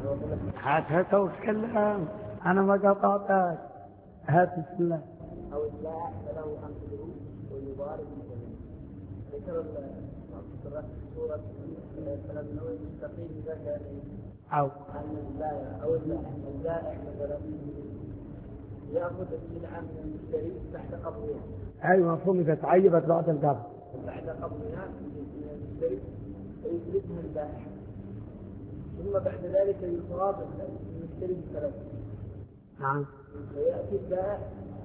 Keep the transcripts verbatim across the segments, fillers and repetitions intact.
هات هات وتكلم، أنا ما قطعتك. هات بسم الله. أو البائع فله أمثله ويضارب مثله. ذكر سورة فلم نوي مستقيم ذكر أو أن البائع أو البائع مثلا يأخذ السلعة من المشتري تحت قبضها. أيوة مفهوم، إذا تعيبت بعد القبض تحت قبضها من المشتري فيسلفها البائع، ثم بعد ذلك يصاب المشتري بثلاث. نعم. ويأتي البائع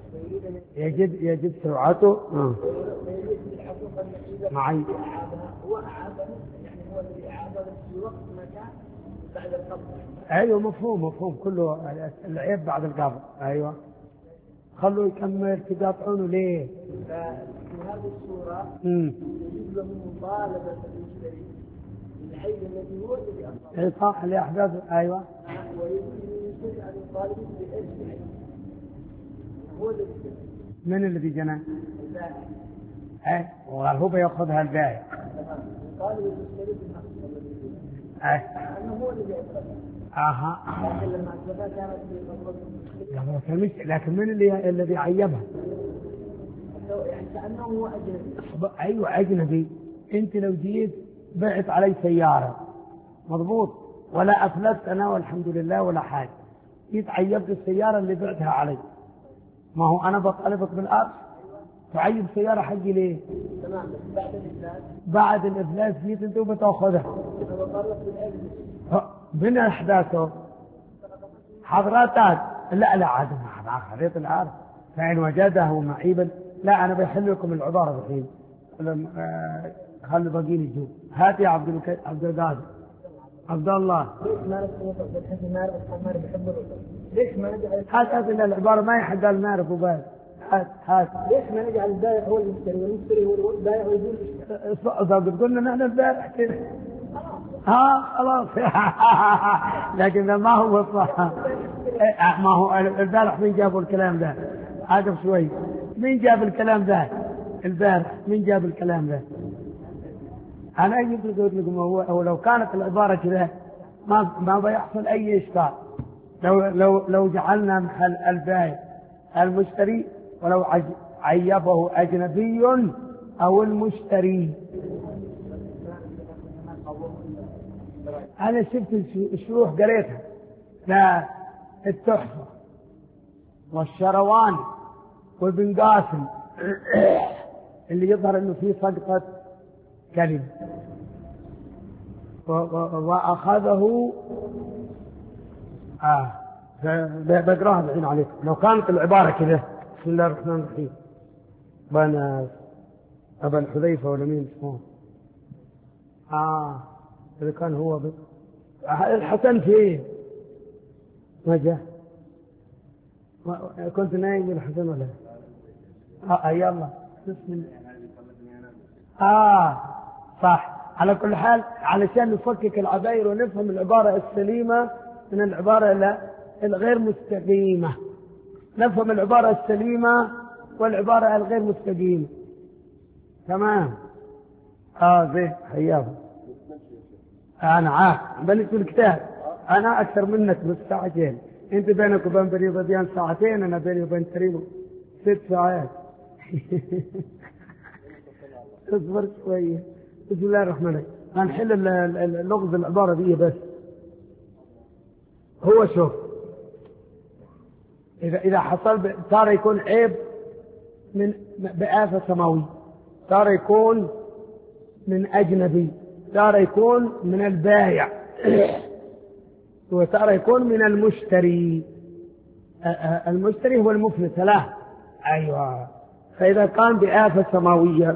يجد يجد سرعته. فيجد الحقوق النتيجة معي. هو أعادها، يعني هو الذي أعادها في وقت مكان بعد القبض. أيوة مفهوم مفهوم، كله العيب بعد القبض. أيوة خلوا يكمل، تقاطعونه ليه؟ ففي هذه الصورة امم يجب له مطالبة المشتري بالعيب الذي هو الذي أصابه. إيه صح اللي أحداثه. أيوة. ويجب للمشتري أن يطالب بإيش العيب؟ هو الذي جنى. من الذي جنى؟ البائع. أي وقال هو بيأخذها البائع. يطالب المشتري بالنقص الذي جنى. أي. لأنه هو الذي أصابه. أها. لكن لما أصابها كانت في قبضة المشتري. لكن من اللي الذي عيبها؟ يعني كأنه هو أجنبي. أيوة أجنبي. أنت لو جيت بعت علي سيارة مضبوط ولا أفلست أنا والحمد لله ولا حاجة، جيت عيبت السيارة اللي بعتها علي، ما هو أنا بطالبك بالأرض تعيب سيارة حقي ليه؟ تمام. بعد الإفلاس. بعد الإفلاس جيت أنت وبتأخذها. أنا بطالب بالأجنبي. من أحداثه حضرتك؟ لا لا عاد ما خليت الأرض، فإن وجده معيبا لا أنا بيحل لكم العبارة الحين. خلي باقيين يجوا. هات يا عبد الك... عبد القادر عبد الله. ليش ما نعرف بالحسن ما نعرف ما بيحب الرسول؟ ليش ما نجعل هات هات إن العبارة ما يحق المعرف وبس. هات هات. ليش ما نجعل البائع هو المشتري والمشتري هو البائع ويقول المشتري؟ قلنا نحن البارح كده. ها خلاص. لكن ما هو صح. ما هو البارح مين جابوا الكلام ده؟ عاقب شوي. مين جاب الكلام ده البارح؟ مين جاب الكلام ده؟ أنا أجيب لكم هو, هو لو كانت العبارة كذا ما ما بيحصل أي إشكال. لو لو لو جعلنا محل البائع المشتري ولو عيبه أجنبي أو المشتري. أنا شفت الشروح قريتها، لا التحفة والشرواني وابن قاسم اللي يظهر انه فيه سقطة كلمة واخذه اه بقراها الحين عليكم. لو كانت العبارة كذا بسم الله الرحمن الرحيم بنا ابا الحذيفة ولا مين اسمه اه اذا كان هو ب... الحسن فيه ما جاء. كنت نايم الحسن ولا اه يلا بسم الله. اه صح. على كل حال علشان نفكك العباير ونفهم العبارة السليمة من العبارة الغير مستقيمة، نفهم العبارة السليمة والعبارة الغير مستقيمة. تمام. اه زين حياهم. انا عارف بنت الكتاب، انا اكثر منك بالساعتين. انت بينك وبين بني ضبيان ساعتين، انا بيني وبين تريبو ست ساعات. اصبر شويه. بسم الله الرحمن الرحيم. هنحل اللغز العباره دي بس. هو شوف اذا اذا حصل صار يكون عيب من بآفة سماوية، صار يكون من اجنبي، صار يكون من البائع، وصار يكون من المشتري. المشتري هو المفلس. لا ايوه. فاذا كان بآفة سماوية،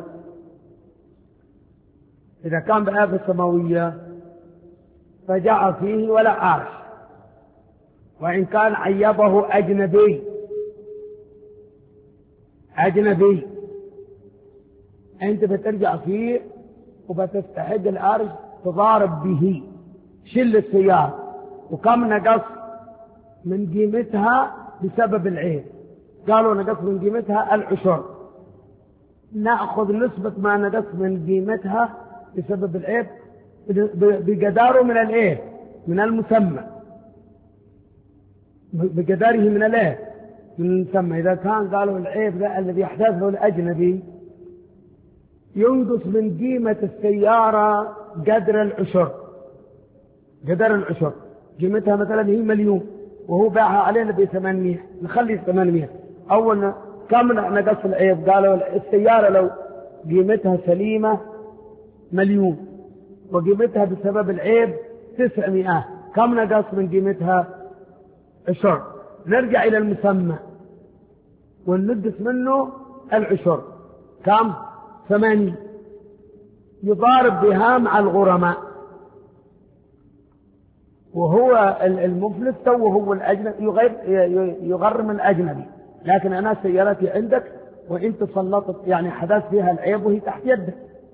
اذا كان بآفة سماوية فجاء فيه ولا عاش، وان كان عيبه اجنبي اجنبي انت بترجع فيه وبتستحق الارض تضارب به. شل السيارة وكم نقص من قيمتها بسبب العيب؟ قالوا نقص من قيمتها العشر، نأخذ نسبة ما نقص من قيمتها بسبب العيب بقداره من العيب من المسمى. بقدره من الايه من المسمى. إذا كان قالوا العيب ذا الذي يحدثه الأجنبي ينقص من قيمة السيارة قدر العشر، قدر العشر قيمتها مثلا هي مليون وهو باعها علينا بثمانمية، نخلي ثمانمية. أول كم نقص العيب؟ قالوا السيارة لو قيمتها سليمة مليون وقيمتها بسبب العيب تسعمائة، كم نقص من قيمتها؟ عشر. نرجع إلى المسمى وننقص منه العشر، كم؟ ثمانية. يضارب بها مع الغرماء، وهو المفلس تو هو الأجنبي يغرم الأجنبي، لكن أنا سيارتي عندك وإنت سلطت يعني حدث فيها العيب وهي تحت يدك.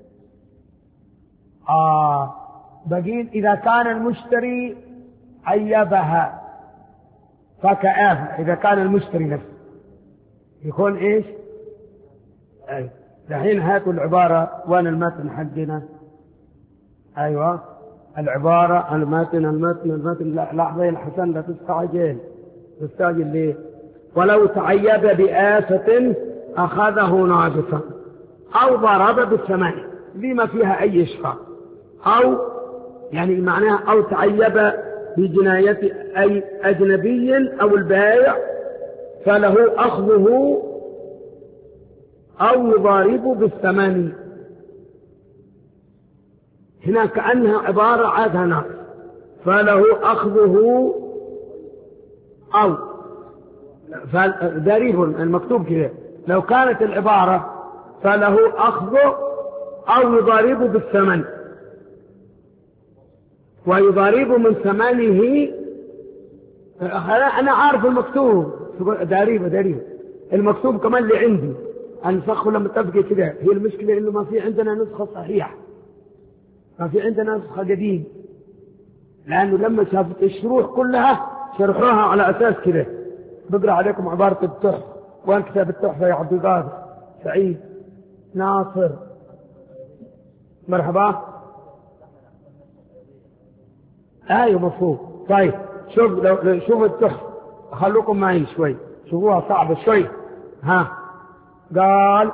آه بقيل إذا كان المشتري عيبها فكآفة، إذا كان المشتري نفسه يكون إيش؟ أي دحين هاتوا العبارة وين المتن حقنا؟ أيوة العبارة المتن المتن المتن لحظة يا حسن لا تستعجل تستعجل ليه؟ ولو تعيب بآفة أخذه ناقصا أو ضرب بالثمن لما فيها أي إشفاق، أو يعني معناها أو تعيب بجناية أي أجنبي أو البائع فله أخذه أو يضارب بالثمن. هنا كأنها عبارة عادها ناقص، فله أخذه أو ضريب المكتوب كذا. لو كانت العبارة فله أخذه أو يضارب بالثمن، ويضارب من ثمنه. أنا عارف المكتوب ضريبة ضريبة المكتوب كمان اللي عندي النسخ لما تبقى كده. هي المشكلة إنه ما في عندنا نسخة صحيحة، ما في عندنا نسخة قديمة، لأنه لما شافت الشروح كلها شرحوها على أساس كده. بقرأ عليكم عبارة التحفة. وين كتاب التحفة يا عبد القادر سعيد ناصر؟ مرحبا. ايوه مفهوم. طيب شوف لو شوف التحفة، خلوكم معي شوي شوفوها صعبة شوي. ها قال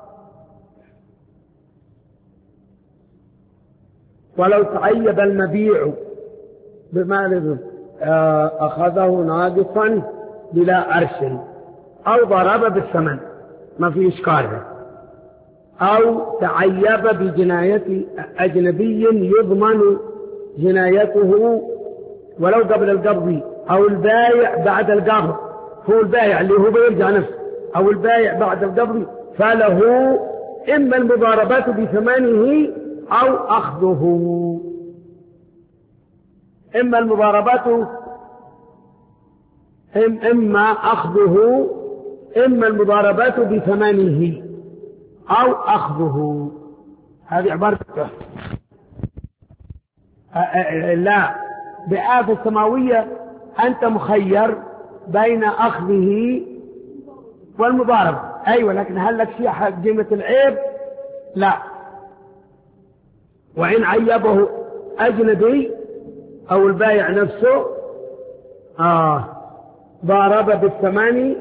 ولو تعيب المبيع بمال أخذه ناقصا بلا عرش أو ضرب بالثمن ما في إشكال، أو تعيب بجناية أجنبي يضمن جنايته ولو قبل القبض، أو البايع بعد القبض، هو البايع اللي هو بيرجع نفسه، أو البايع بعد القبض فله إما المضاربات بثمنه أو أخذه. إما المضاربات إما أخذه إما المضاربات بثمنه أو أخذه. هذه عبارة لا بآفة السماوية أنت مخير بين أخذه والمضاربة. أيوة لكن هل لك شيء حق قيمة العيب؟ لا. وإن عيبه أجنبي أو البايع نفسه آه ضارب بالثمن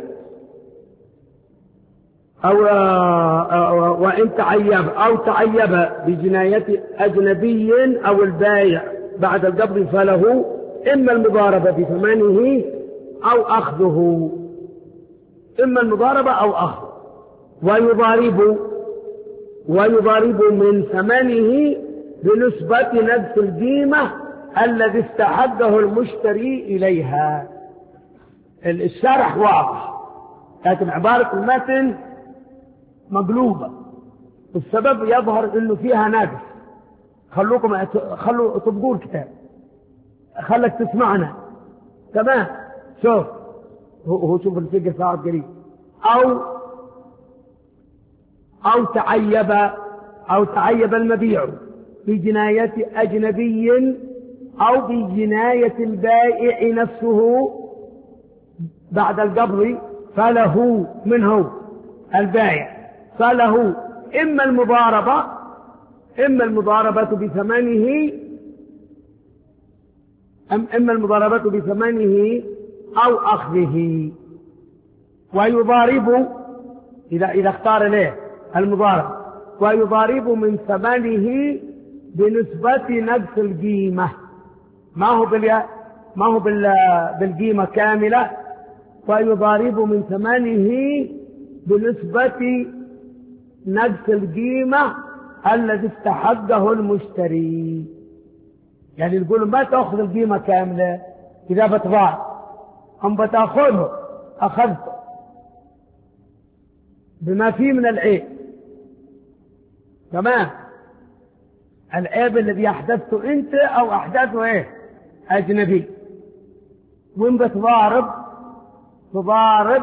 أو آه وإن تعيب أو تعيب بجناية أجنبي أو البايع بعد القبض فله إما المضاربة بثمنه أو أخذه، إما المضاربة أو أخذ. ويضارب ويضارب من ثمنه بنسبة نفس القيمة الذي استحقه المشتري إليها. الشرح واضح لكن عبارة المتن مقلوبة، السبب يظهر انه فيها ناقص. خلوكم خلوا تطبقوا الكتاب، خلك تسمعنا تمام. شوف هو شوف الفقه صارت قريب. او او تعيب او تعيب المبيع بجناية اجنبي او بجناية البائع نفسه بعد القبض فله منه البائع فله إما المضاربة إما المضاربة بثمنه أم إما المضاربة بثمنه أو أخذه. ويضارب إذا إذا اختار له المضارب، ويضارب من ثمنه بنسبة نقص القيمة، ما هو بال ما هو بال بالقيمة كاملة، ويضارب من ثمنه بنسبة نقص القيمة الذي استحقه المشتري. يعني نقول ما تأخذ القيمة كاملة إذا بتضارب، أم بتأخذه أخذته بما فيه من العيب. تمام؟ العيب الذي أحدثته أنت أو أحدثه إيه؟ أجنبي. وين بتضارب؟ تضارب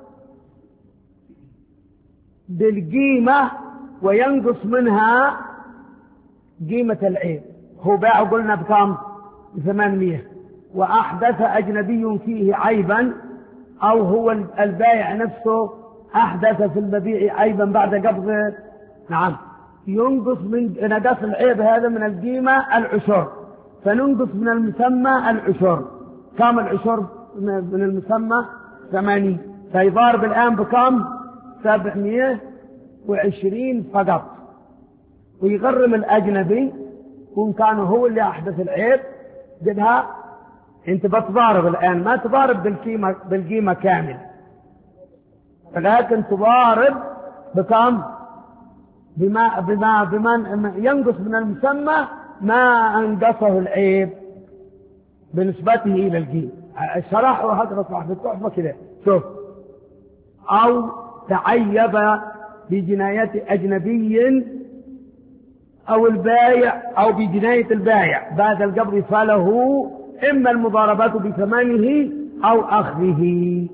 بالقيمة وينقص منها قيمة العيب. هو باع قلنا بكم؟ بثمانمية، وأحدث أجنبي فيه عيبا، أو هو البائع نفسه أحدث في المبيع عيبا بعد قبض، نعم، ينقص من نقص العيب هذا من القيمة العشر، فننقص من المسمى العشر. كم العشر من المسمى؟ ثمانين، فيضارب الآن بكم؟ سبعمائة وعشرين فقط. ويغرم الأجنبي وإن كان هو اللي أحدث العيب قدها. أنت بتضارب الآن، ما تضارب بالقيمة بالقيمة كاملة، ولكن تضارب بكم؟ بما بما بما ينقص من المسمى ما أنقصه العيب بنسبته إلى القيمة. شرحه هذا صاحب التحفة كده، شوف. أو تعيب بجناية أجنبي أو البائع أو بجناية البائع بعد القبض، فله إما المضاربة بثمنه أو أخذه.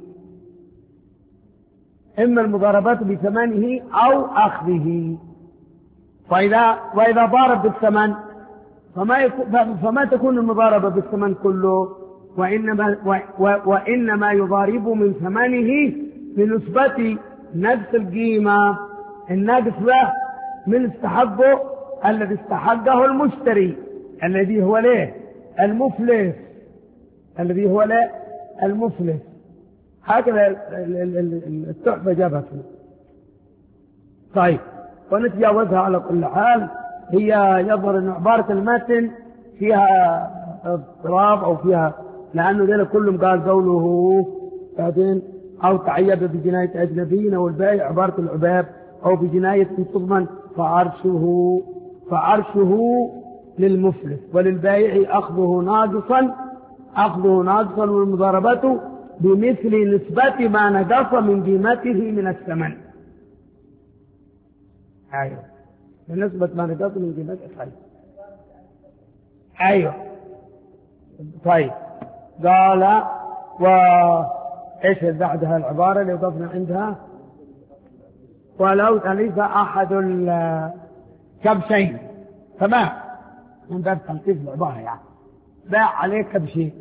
إما المضاربة بثمنه أو أخذه. وإذا وإذا ضارب بالثمن فما فما تكون المضاربة بالثمن كله، وإنما وإنما يضارب من ثمنه بنسبة نفس القيمة الناقص له من استحقه الذي استحقه المشتري، الذي هو له المفلس، الذي هو له المفلس. هكذا التحفة جابته. طيب، ونتجاوزها على كل حال. هي يظهر أن عبارة المتن فيها اضطراب أو فيها، لأنه ذلك كلهم قال قوله بعدين أو تعيب بجناية أجنبيين أو البائع عبارة العباب أو بجناية تضمن فعرشه فعرشه للمفلس، وللبائع أخذه ناقصا أخذه ناقصا والمضاربة بمثل نسبة ما نقص من قيمته من الثمن. أيوه، بنسبة ما نقص من قيمته. طيب، أيوه، طيب. قال وإيش بعدها العبارة اللي وقفنا عندها؟ ولو تلف أحد الكبشين. تمام، من باب تلطيف العبارة يعني. باع عليه كبشين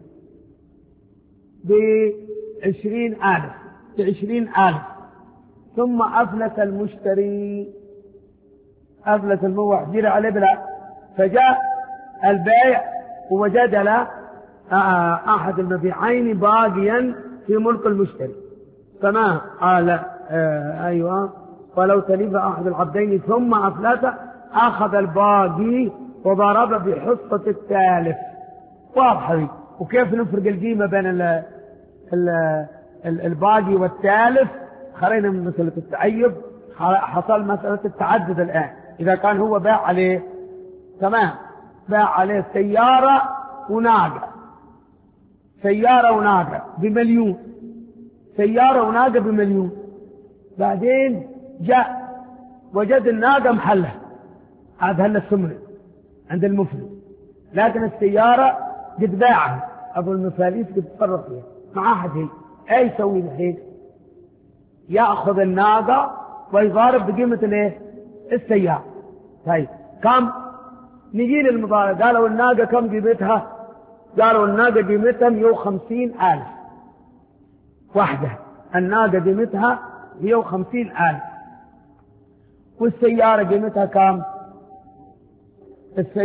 بعشرين ألف بعشرين ألف، ثم أفلت المشتري، أفلت الموح جير عليه بلا، فجاء البائع ووجد له أحد المبيعين باقيا في ملك المشتري. فما قال آه أيوة ولو تلف أحد العبدين ثم أفلت أخذ الباقي وضرب بحصة التالف. واضح. وكيف نفرق القيمة بين ال ال ال الباقي والتالف؟ خلينا من مسألة التعيب، حصل مسألة التعدد الآن. إذا كان هو باع عليه، تمام، باع عليه سيارة وناقة، سيارة وناقة بمليون، سيارة وناقة بمليون. بعدين جاء وجد الناقة محلة، هذا هلا الثمن عند المفلس، لكن السيارة قد باعها أبو المفاليس، قد تصرف فيها مع أحد. هي أي يسوي الحين؟ يأخذ الناقة ويضارب بقيمة الايه؟ السيارة. طيب كم؟ نجي للمضارب، قالوا الناقة كم قيمتها؟ قالوا الناقة قيمتها مئة وخمسين ألف واحدة، الناقة قيمتها مئة وخمسين ألف. والسيارة قيمتها كم؟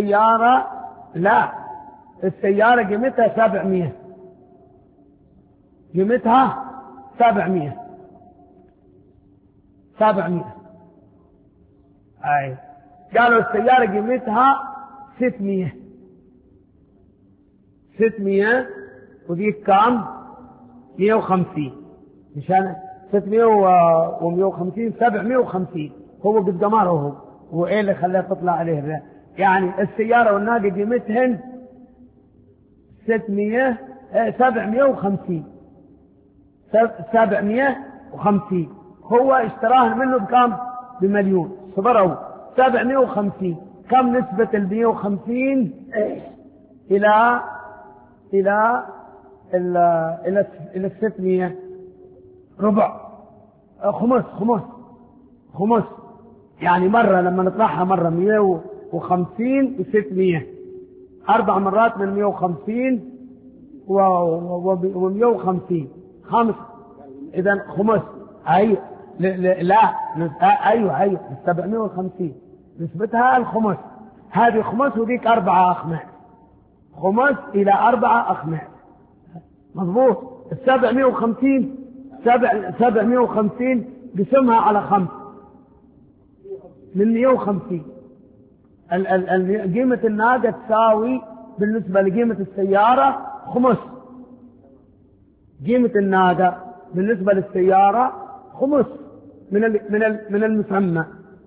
السيارة لا، السيارة قيمتها سبعمية. قيمتها سبعمية سبعمية أي. قالوا السيارة قيمتها ستمية ستمية وذيك كام؟ مية وخمسين، مشان ستمية ومية وخمسين سبعمية وخمسين. هو قد قمره هو وإيه اللي خلاه تطلع عليه ده؟ يعني السيارة والناقة قيمتهن ستمية سبعمية وخمسين سبعمية وخمسين. هو اشتراهن منه بكام؟ بمليون. صبروا سبعمية وخمسين. كم نسبة المية وخمسين إلى إلى إلى إلى إلى الستمية؟ ربع، خمس خمس خمس. يعني مرة لما نطرحها مرة مية وخمسين وستمية، أربع مرات من مية وخمسين ومية وخمسين، خمس. إذا خمس. أيوة لا أيوة أيوة سبعمية وخمسين نسبتها الخمس. هذه خمس وذيك أربعة أخماس. خمس إلى أربعة أخماس. مضبوط. السبعمية وخمسين سبع سبعمية وخمسين قسمها على خمس من مية وخمسين. قيمة الناقة تساوي بالنسبة لقيمة السيارة خمس. قيمة الناقة بالنسبة للسيارة خمس من من من المسمى.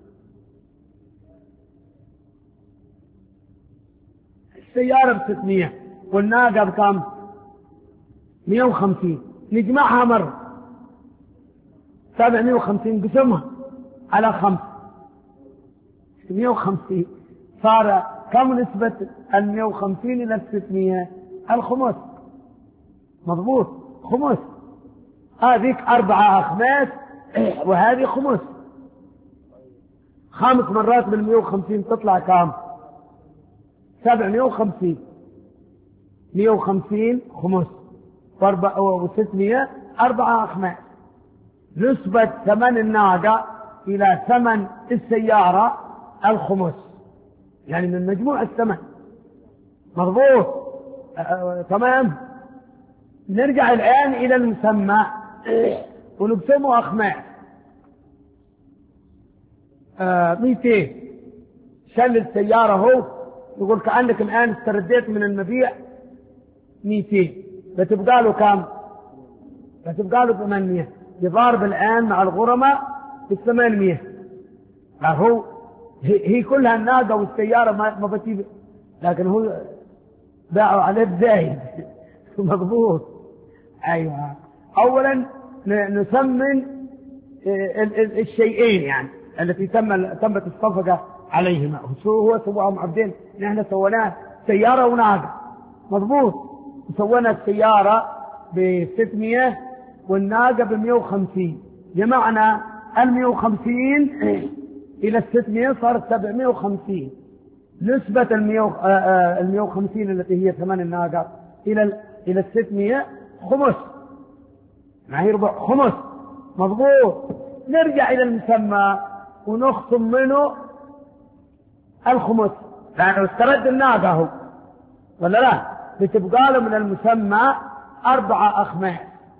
السيارة بستمية والناقة بكم؟ مية وخمسين. نجمعها مرة سبعمية وخمسين قسمها على خمس مية وخمسين. صار كم نسبة المية وخمسين إلى الستمية؟ الخمس. مضبوط. خمس. هذيك أربعة أخماس وهذه خمس. خمس مرات من مية وخمسين تطلع كام؟ سبعمية وخمسين. مية وخمسين خمس وستمية أربعة أخماس. نسبة ثمن الناقة إلى ثمن السيارة الخمس، يعني من مجموع الثمن. مضبوط. أه تمام. نرجع الآن إلى المسمى ونقسمه أخماس. أه ميتين. شل السيارة هو يقول كأنك الآن استرديت من المبيع ميتين، بتبقى له كام؟ بتبقى له ثمانمية. يضارب الآن مع الغرماء بالثمانمية. هو هي كلها الناقة والسيارة ما بتجيب، لكن هو باعوا عليه بزايد. مضبوط. أيوة. أولا نسمن الشيئين يعني التي تم تمت الصفقة عليهما. هو سواهم عبدين، نحن سويناه سيارة وناقة. مضبوط. سوينا السيارة بستمية والناقة بمية وخمسين. جمعنا المية وخمسين إلى الستمية صارت سبعمية وخمسين. نسبة المية وخمسين التي هي ثمن الناقة إلى إلى الستمية خمس. ما هي ربع خمس. مضبوط. نرجع إلى المسمى ونخصم منه الخمس، لأنه استرد الناقة هو ولا لا؟ بتبقى له من المسمى أربعة أخماس.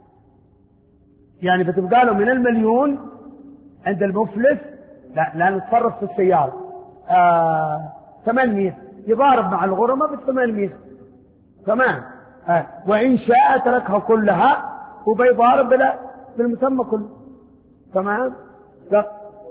يعني بتبقى له من المليون عند المفلس، لا لا نتصرف في السيارة آه ثمانمية، يضارب مع الغرماء بالثمانمية. تمام. آه. وإن شاء تركها كلها وبيضارب بلا بالمسمى كله. تمام. لا.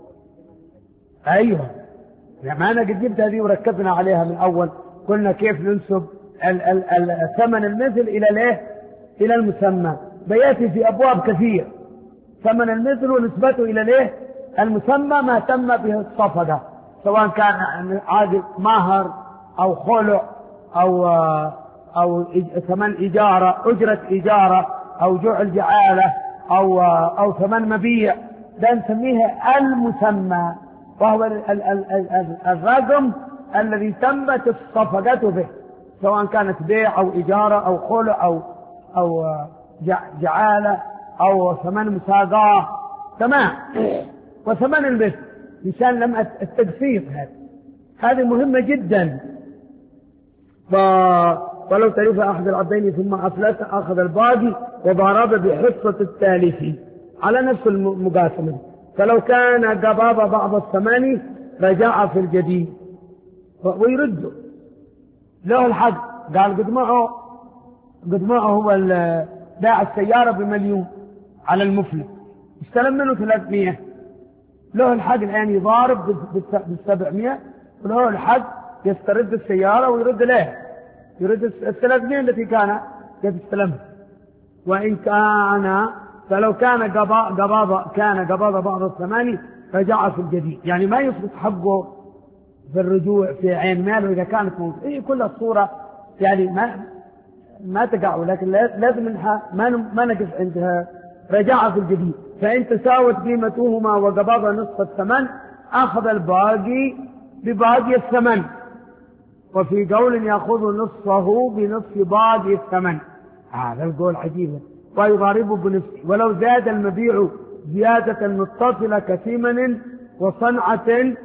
أيوه. يعني أنا قد جبت هذه وركزنا عليها من أول، قلنا كيف ننسب ثمن المثل إلى ليه؟ إلى المسمى. بياتي في أبواب كثير. ثمن المثل ونسبته إلى ليه؟ المسمى ما تم به الصفقة، سواء كان عادي مهر أو خلع أو أو ثمن إجارة، أجرة إجارة، أو جعل جعالة، أو أو ثمن مبيع. ده نسميه المسمى، وهو الرقم الذي تمت الصفقة به، سواء كانت بيع أو إجارة أو خلع أو أو جعالة أو ثمن مساقاه. تمام. وثمن المثل مشان لم التدقيق هذا هذه مهمة جدا. ولو تلف أحد العبدين ثم أفلس أخذ الباقي وضرب بحصة التالف على نفس المقاسمة. فلو كان قبض بعض الثمن رجع في الجديد ويرده له الحق. قال قد معه قد معه هو باع السيارة بمليون على المفلس، استلم منه ثلاثمائة، له الحق الآن يضارب بالسبعمائة، وله الحق يسترد السيارة ويرد له، يرد الثلاثمائة التي كان قد استلمها. وإن كان فلو كان قبض كان قبض بعض الثمن رجع في الجديد، يعني ما يسقط حقه في الرجوع في عين ماله إذا كانت موجودة. إيه كل الصورة يعني ما ما تقع، لكن لازم منها ما ما نقف عندها. رجع في الجديد، فإن تساوت قيمتهما وقبض نصف الثمن أخذ الباقي بباقي الثمن. وفي قول يأخذ نصفه بنصف باقي الثمن، هذا القول عجيب. ويضاربه بنفسه ولو زاد المبيع زيادة متصلة كثمن وصنعة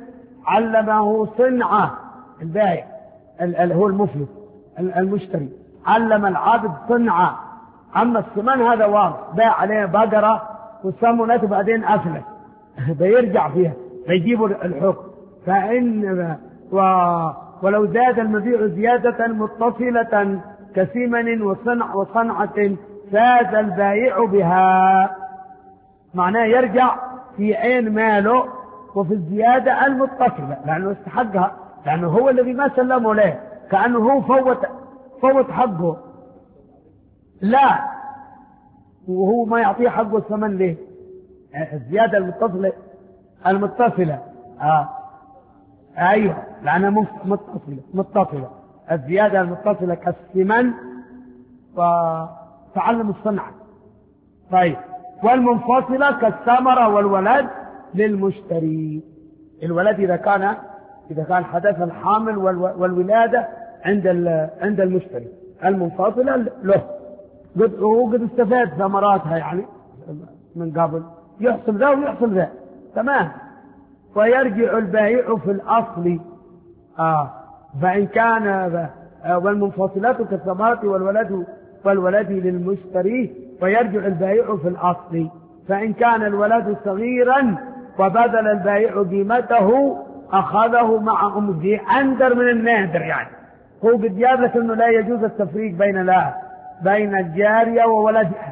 علمه صنعة. البائع هو المفلس المشتري علم العابد صنعة، أما الثمن هذا واضح، باع عليه بقرة وسمنت بعدين أفلس بيرجع فيها بيجيبوا الحكم. فإن و ولو زاد المبيع زيادة متصلة كثمن وصنع وصنعة زاد البائع بها، معناه يرجع في عين ماله وفي الزيادة المتصلة، لأنه استحقها، لأنه هو الذي ما سلمه له، كأنه هو فوت فوت حقه، لا وهو ما يعطيه حقه الثمن ليه. الزيادة المتصلة المتصلة آه. أيوه لأنها متصلة متصلة الزيادة المتصلة كالثمن وتعلم الصنعة. طيب والمنفصلة كالثمرة والولد للمشتري. الولد إذا كان إذا كان حدث الحامل والولادة عند عند المشتري، المنفصلة له قد هو قد استفاد ثمراتها يعني من قبل، يحصل ذا ويحصل ذا تمام. ويرجع البائع في الأصل آه فإن كان آه والمنفصلات كالثمرات والولد والولد للمشتري، ويرجع البائع في الأصل. فإن كان الولد صغيرا وبذل البائع قيمته أخذه مع أمه، أندر من النادر، يعني هو قد جاب لك أنه لا يجوز التفريق بين لا بين الجارية وولدها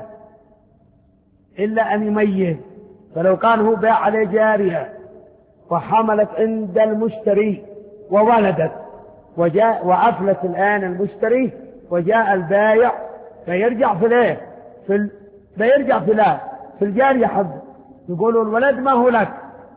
إلا أن يميز. فلو كان هو باع عليه جارية وحملت عند المشتري وولدت وجاء وأفلت الآن المشتري وجاء البائع، فيرجع في ليه في ال... فيرجع في لا في الجارية حظه، يقولوا الولد ما هو لك،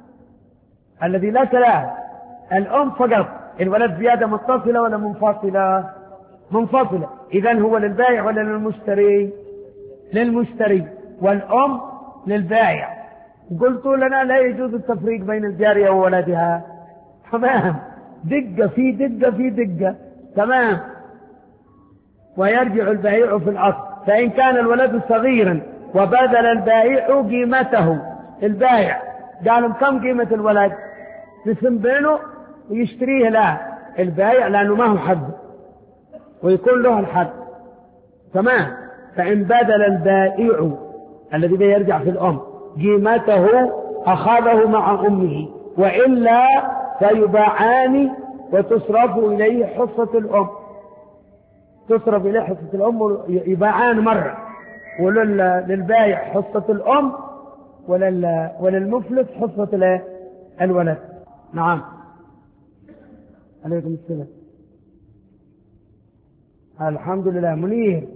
الذي لك لا الأم فقط. الولد زيادة متصلة ولا منفصلة؟ منفصلة. إذن هو للبائع ولا للمشتري؟ للمشتري. والأم للبائع. قلت لنا لا يجوز التفريق بين الجارية وولدها، تمام، دقة في دقة في دقة، تمام. ويرجع البائع في الأصل. فإن كان الولد صغيرا وبذل البائع قيمته، البائع قال كم قيمة الولد؟ نسم بينه ويشتريه، لا البائع لأنه ما هو حقه ويكون له الحق، تمام. فإن بذل البائع الذي بيرجع في الأم قيمته أخذه مع أمه، وإلا فيباعان وتصرف إليه حصة الأم، تصرف إليه حصة الأم يباعان مرة، وللبائع حصة الأم ولل... وللمفلس حصة الولد. نعم. عليكم السلام. الحمد لله. منير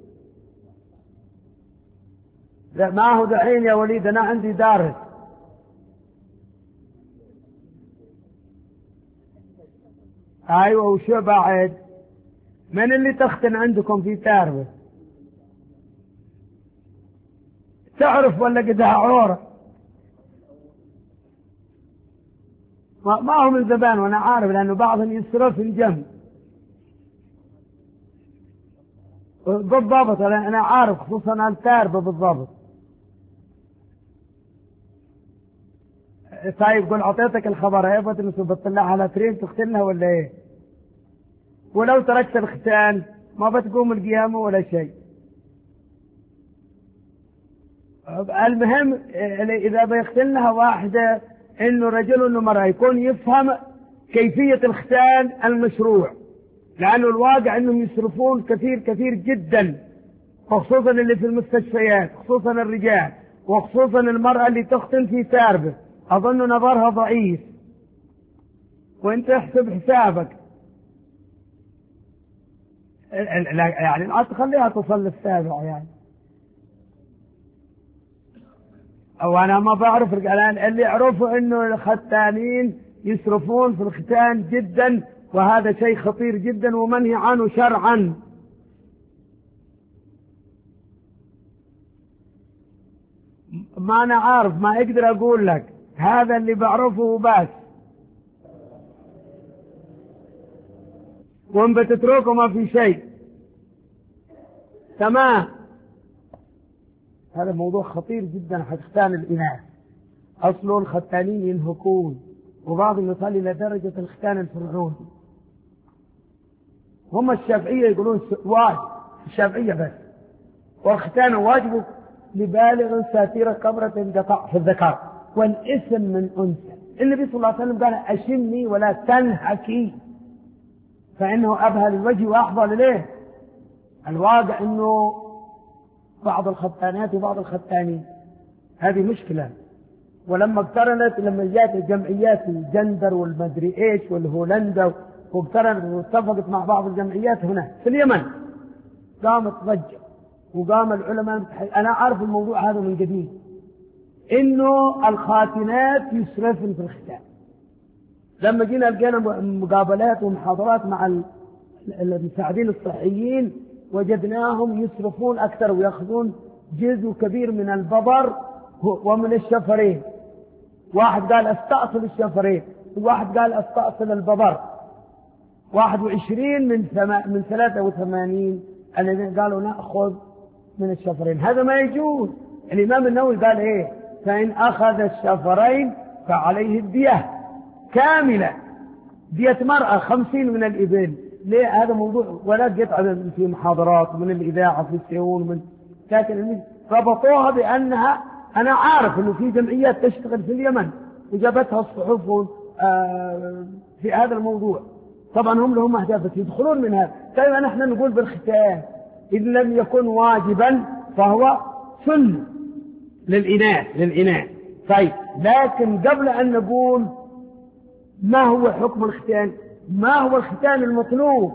لا ما هو دحين يا وليد، أنا عندي دارس. أيوة وشو بعد؟ من اللي تختن عندكم في تاربة؟ تعرف ولا قدها عورة؟ ما هو من زمان وأنا عارف، لأنه بعضهم يصرف الجنب بالضبط، أنا عارف خصوصا التاربة بالضبط. طيب قل أعطيتك الخبر، هيبت إنه بتطلعها على ترين تختنها ولا إيه؟ ولو تركت الختان ما بتقوم القيامة ولا شيء. المهم إذا بيختلنها واحدة إنه رجل وإنه مرأة يكون يفهم كيفية الختان المشروع، لأنه الواقع إنهم يصرفون كثير كثير جدا، وخصوصا اللي في المستشفيات، خصوصا الرجال، وخصوصا المرأة اللي تختن في تاربة، أظن نظرها ضعيف، وانت احسب حسابك يعني لا تخليها تصل السابع يعني. او انا ما بعرف الان، اللي يعرفوا انه الختانين يسرفون في الختان جدا، وهذا شيء خطير جدا ومنهي عنه شرعا. ما انا عارف، ما اقدر اقول لك، هذا اللي بعرفه بس، وان بتتركه ما في شيء. تمام. هذا موضوع خطير جدا حق ختان الإناث. أصل الختانين ينهكون، وبعضهم يصل إلى درجة الختان الفرعوني. هم الشافعية يقولون واجب، الشافعية بس، والختان واجب لبالغ ساتير كبرة انقطع في الذكر والاسم من أنثى. النبي صلى الله عليه وسلم قال أشمي ولا تنهكي، فإنه أبهى للوجه وأحظى لليه. الواقع إنه بعض الختانات وبعض الختانين هذه مشكلة. ولما اقترنت، لما جاءت الجمعيات الجندر والمدري ايش والهولندا، واقترنت واتفقت مع بعض الجمعيات هنا في اليمن، قامت ضجة، وقام العلماء. انا عارف الموضوع هذا من قديم، انه الخاتنات يسرفن في الختان. لما جينا لقينا مقابلات ومحاضرات مع المساعدين الصحيين، وجدناهم يصرفون أكثر ويأخذون جزء كبير من الببر ومن الشفرين. واحد قال استأصل الشفرين، وواحد قال استأصل الببر. واحد وعشرين من ثما... من ثلاثة وثمانين الذين قالوا نأخذ من الشفرين. هذا ما يجوز. الإمام النووي قال إيه؟ فإن أخذ الشفرين فعليه الدية كاملة، دية مرأة خمسين من الإبل. ليه؟ هذا موضوع ولا قطع في محاضرات من الإذاعة في السيون من لكن ربطوها بأنها، أنا عارف أنه في جمعيات تشتغل في اليمن وجابتها الصحف في هذا الموضوع. طبعا هم لهم أهداف بس يدخلون من هذا. طيب نحن نقول بالختان إذ لم يكن واجبا فهو سنة للإناث للإناث. طيب لكن قبل أن نقول ما هو حكم الختان، ما هو الختان المطلوب،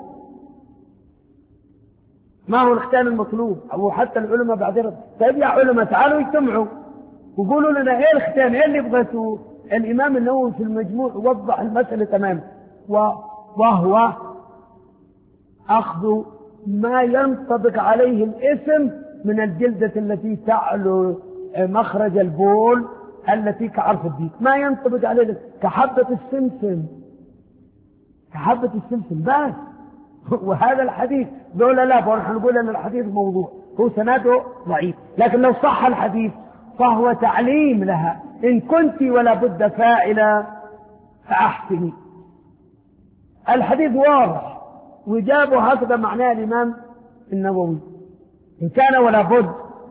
ما هو الختان المطلوب، أو حتى العلماء بعدين طيب يا علماء تعالوا اجتمعوا وقولوا لنا ايه الختان، ايه اللي بغيتوه. الإمام النووي في المجموع وضح المسألة تماما، وهو أخذ ما ينطبق عليه الاسم من الجلدة التي تعلو مخرج البول التي كعرف الديك، ما ينطبق عليه كحبة السمسم، كحبة السمسم بس. وهذا الحديث لولا لا فنحن نقول أن الحديث موضوع، هو سنده ضعيف، لكن لو صح الحديث فهو تعليم لها، إن كنت ولا بد فاعلا فأحسني. الحديث واضح وجابه هكذا معناه الإمام النووي، إن كان ولا بد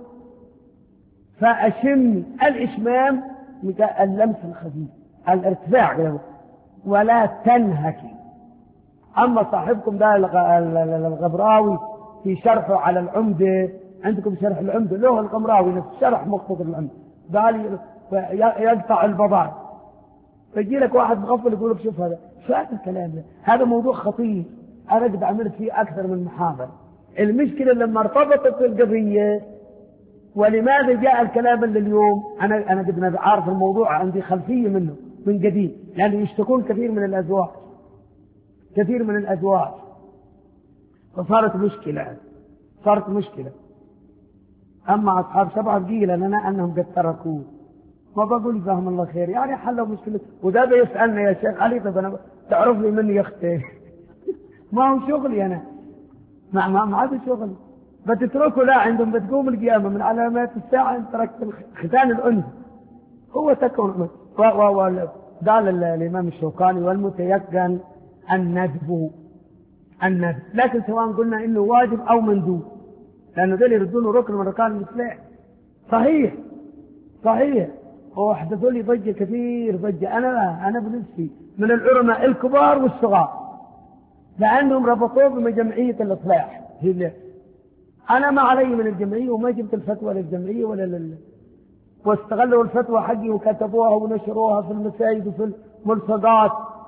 فأشم. الإشمام اللمس الخفيف، الارتفاع، ولا تنهكي. أما صاحبكم ده الغبراوي في شرحه على العمدة، عندكم شرح العمدة له الغبراوي نفس شرح مختصر العمدة، قال يقطع البضائع، فيجي لك واحد مغفل يقول لك شوف هذا شو هذا الكلام ده، هذا موضوع خطير أنا قد عملت فيه أكثر من محاضرة. المشكلة لما ارتبطت القضية، ولماذا جاء الكلام اللي اليوم أنا أنا قد عارف الموضوع، عندي خلفية منه من قديم، لأنه يشتكون كثير من الأزواج، كثير من الأزواج، فصارت مشكلة، صارت مشكلة. أما أصحاب سبعة قيل لنا أنهم قد تركوه، ما بقول جزاهم الله خير، يعني حلوا مشكلة. وده بيسألنا يا شيخ علي طب أنا تعرف لي مني يا أختي ما هو شغلي أنا، ما ما ما عاد شغلي، بتتركوا لا عندهم بتقوم القيامة من علامات الساعة إن تركت ختان الأنثى هو تكون. قال الإمام الشوكاني والمتيقن الندب النفي، لكن سواء قلنا إنه واجب أو مندوب، لأنه ذول يردونه ركن من أركان الإسلام. صحيح صحيح، وحدثوا لي ضجة كثير ضجة. أنا أنا بنفسي من العلماء الكبار والصغار لأنهم ربطوه بجمعية الإصلاح. أنا ما علي من الجمعية وما جبت الفتوى للجمعية ولا لل... واستغلوا الفتوى حقي وكتبوها ونشروها في المساجد وفي الملصقات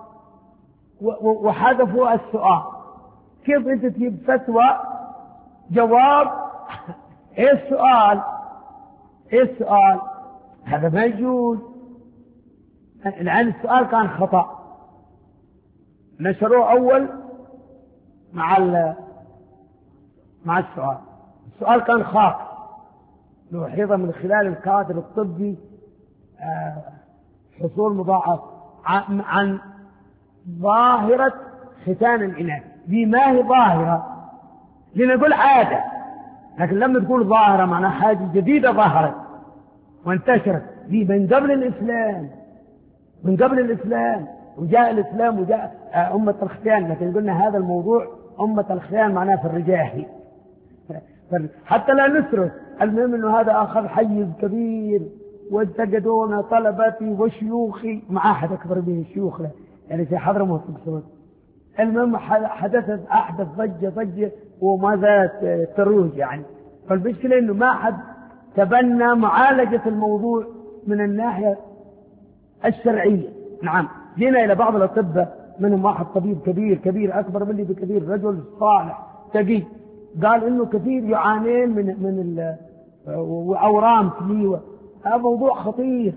وحذفوا السؤال. كيف أنت تجيب فتوى جواب إيه السؤال؟ إيه السؤال؟ هذا ما يجوز، لأن السؤال كان خطأ. نشروه أول مع مع السؤال. السؤال كان خاطئ، لوحظ من خلال الكادر الطبي حصول مضاعف عن ظاهرة ختان الإناث. دي ما هي ظاهرة، لنقول عادة، لكن لما تقول ظاهرة معناها حاجة جديدة ظهرت وانتشرت. دي من قبل الإسلام، من قبل الإسلام، وجاء الإسلام وجاء أمة الختان. لكن قلنا هذا الموضوع أمة الختان معناه في الرجاحي حتى لا نسرف. المهم أنه هذا أخذ حيز كبير، وانتقدونا طلبتي وشيوخي، مع أحد أكبر من الشيوخ يعني في حضرموت الصوت. المهم حدثت أحدث ضجة ضجة وما زالت تروج يعني. فالمشكلة أنه ما حد تبنى معالجة الموضوع من الناحية الشرعية. نعم، جينا إلى بعض الأطباء، منهم واحد طبيب كبير كبير أكبر مني بكبير، رجل صالح تقي، قال إنه كثير يعانين من من وأورام كليوة. هذا موضوع خطير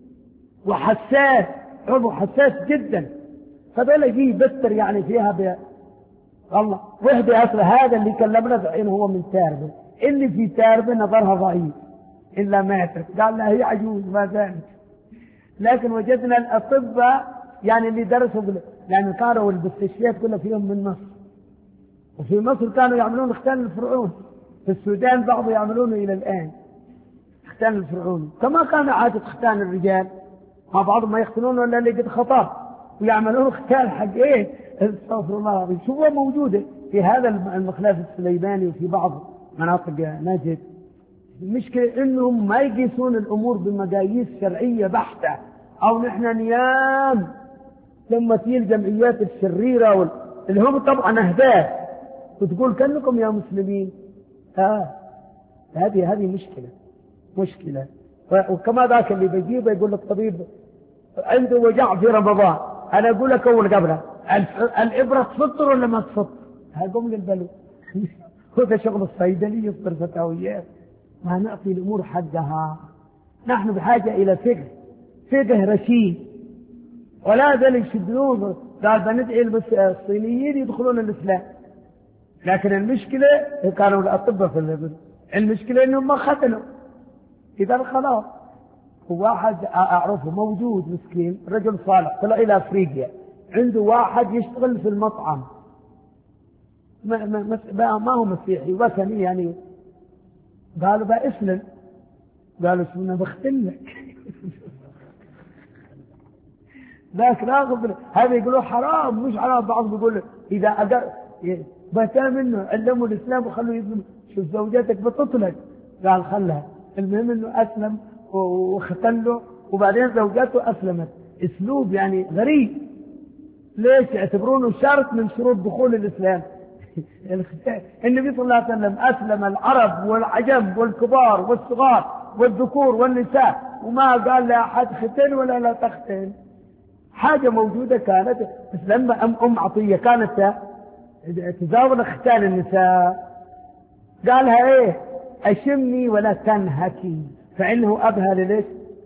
وحساس، عضو حساس جدا. فبلا يجي بستر يعني فيها ب الله وحده. أصل هذا اللي كلمنا فإن هو من تاربة، اللي في تاربة نظرها ضعيف إلا ماتت. قال لا هي عجوز ما زالت. لكن وجدنا الأطباء يعني اللي درسوا بل... يعني كانوا المستشفيات كلها فيهم من مصر، وفي مصر كانوا يعملون ختان الفرعون، في السودان بعض يعملونه إلى الآن ختان الفرعون، كما كان عادة ختان الرجال. ما بعضهم ما يختنون ولا اللي قد خطأ ويعملون ختان حق إيه، استغفر الله العظيم. شو هو موجودة في هذا المخلاف السليماني وفي بعض مناطق نجد. المشكلة إنهم ما يقيسون الأمور بمقاييس شرعية بحتة، أو نحن نيام لما تيجي الجمعيات الشريرة وال... اللي هم طبعا أهداف، وتقول كأنكم يا مسلمين. آه هذه هذه مشكلة مشكلة. وكما ذاك اللي بيجيبه يقول الطبيب عنده وجع في رمضان، أنا أقول لك أول قبله الإبرة تفطر ولا ما تفطر؟ هقوم للبلو هذا شغل الصيدلي يفطر فتاويات. ما نعطي الأمور حقها. نحن بحاجة إلى فقه، فقه رشيد، ولا ذل يشدون. قال بندعي الصينيين يدخلون الإسلام، لكن المشكلة كانوا الأطباء في الإبن. المشكلة إنهم ما ختنوا. إذا خلاص. واحد أعرفه موجود مسكين رجل صالح طلع إلى أفريقيا، عنده واحد يشتغل في المطعم ما, ما, ما هو مسيحي وثني يعني. قالوا بقى اسلم، قالوا شو بختم لك ذاك راغب. هذا يقولوا حرام مش حرام، بعض بيقول إذا أقر بتا منه علموا الإسلام وخلوا يظلم. شوف زوجتك بتطلق، قال خلها. المهم إنه أسلم وختن له، وبعدين زوجته أسلمت. أسلوب يعني غريب. ليش يعتبرونه شرط من شروط دخول الإسلام؟ النبي صلى الله عليه وسلم أسلم العرب والعجم والكبار والصغار والذكور والنساء، وما قال لأحد ختن ولا لا تختن. حاجة موجودة كانت. بس لما أم, أم عطية كانت تزاول ختان النساء، قالها إيه أشمني ولا تنهكي فإنه أبهى لليش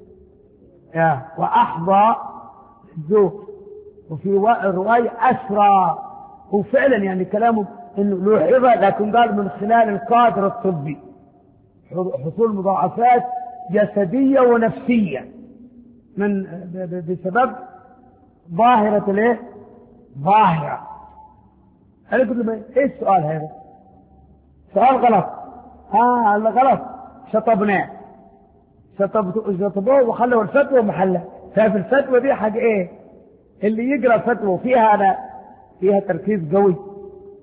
وأحظى الذوق. وفي رواية أسرى. وفعلا يعني كلامه إنه لوحظة، لكن قال من خلال القادر الطبي حصول مضاعفات جسدية ونفسية من بسبب ظاهرة الايه ظاهرة. أنا قلت له إيه السؤال هذا؟ سؤال غلط. ها هذا غلط. شطبناه شطبته شطبوه وخلوا الفتوى محله. ففي الفتوى دي حق إيه اللي يقرأ فتوى فيها أنا فيها تركيز قوي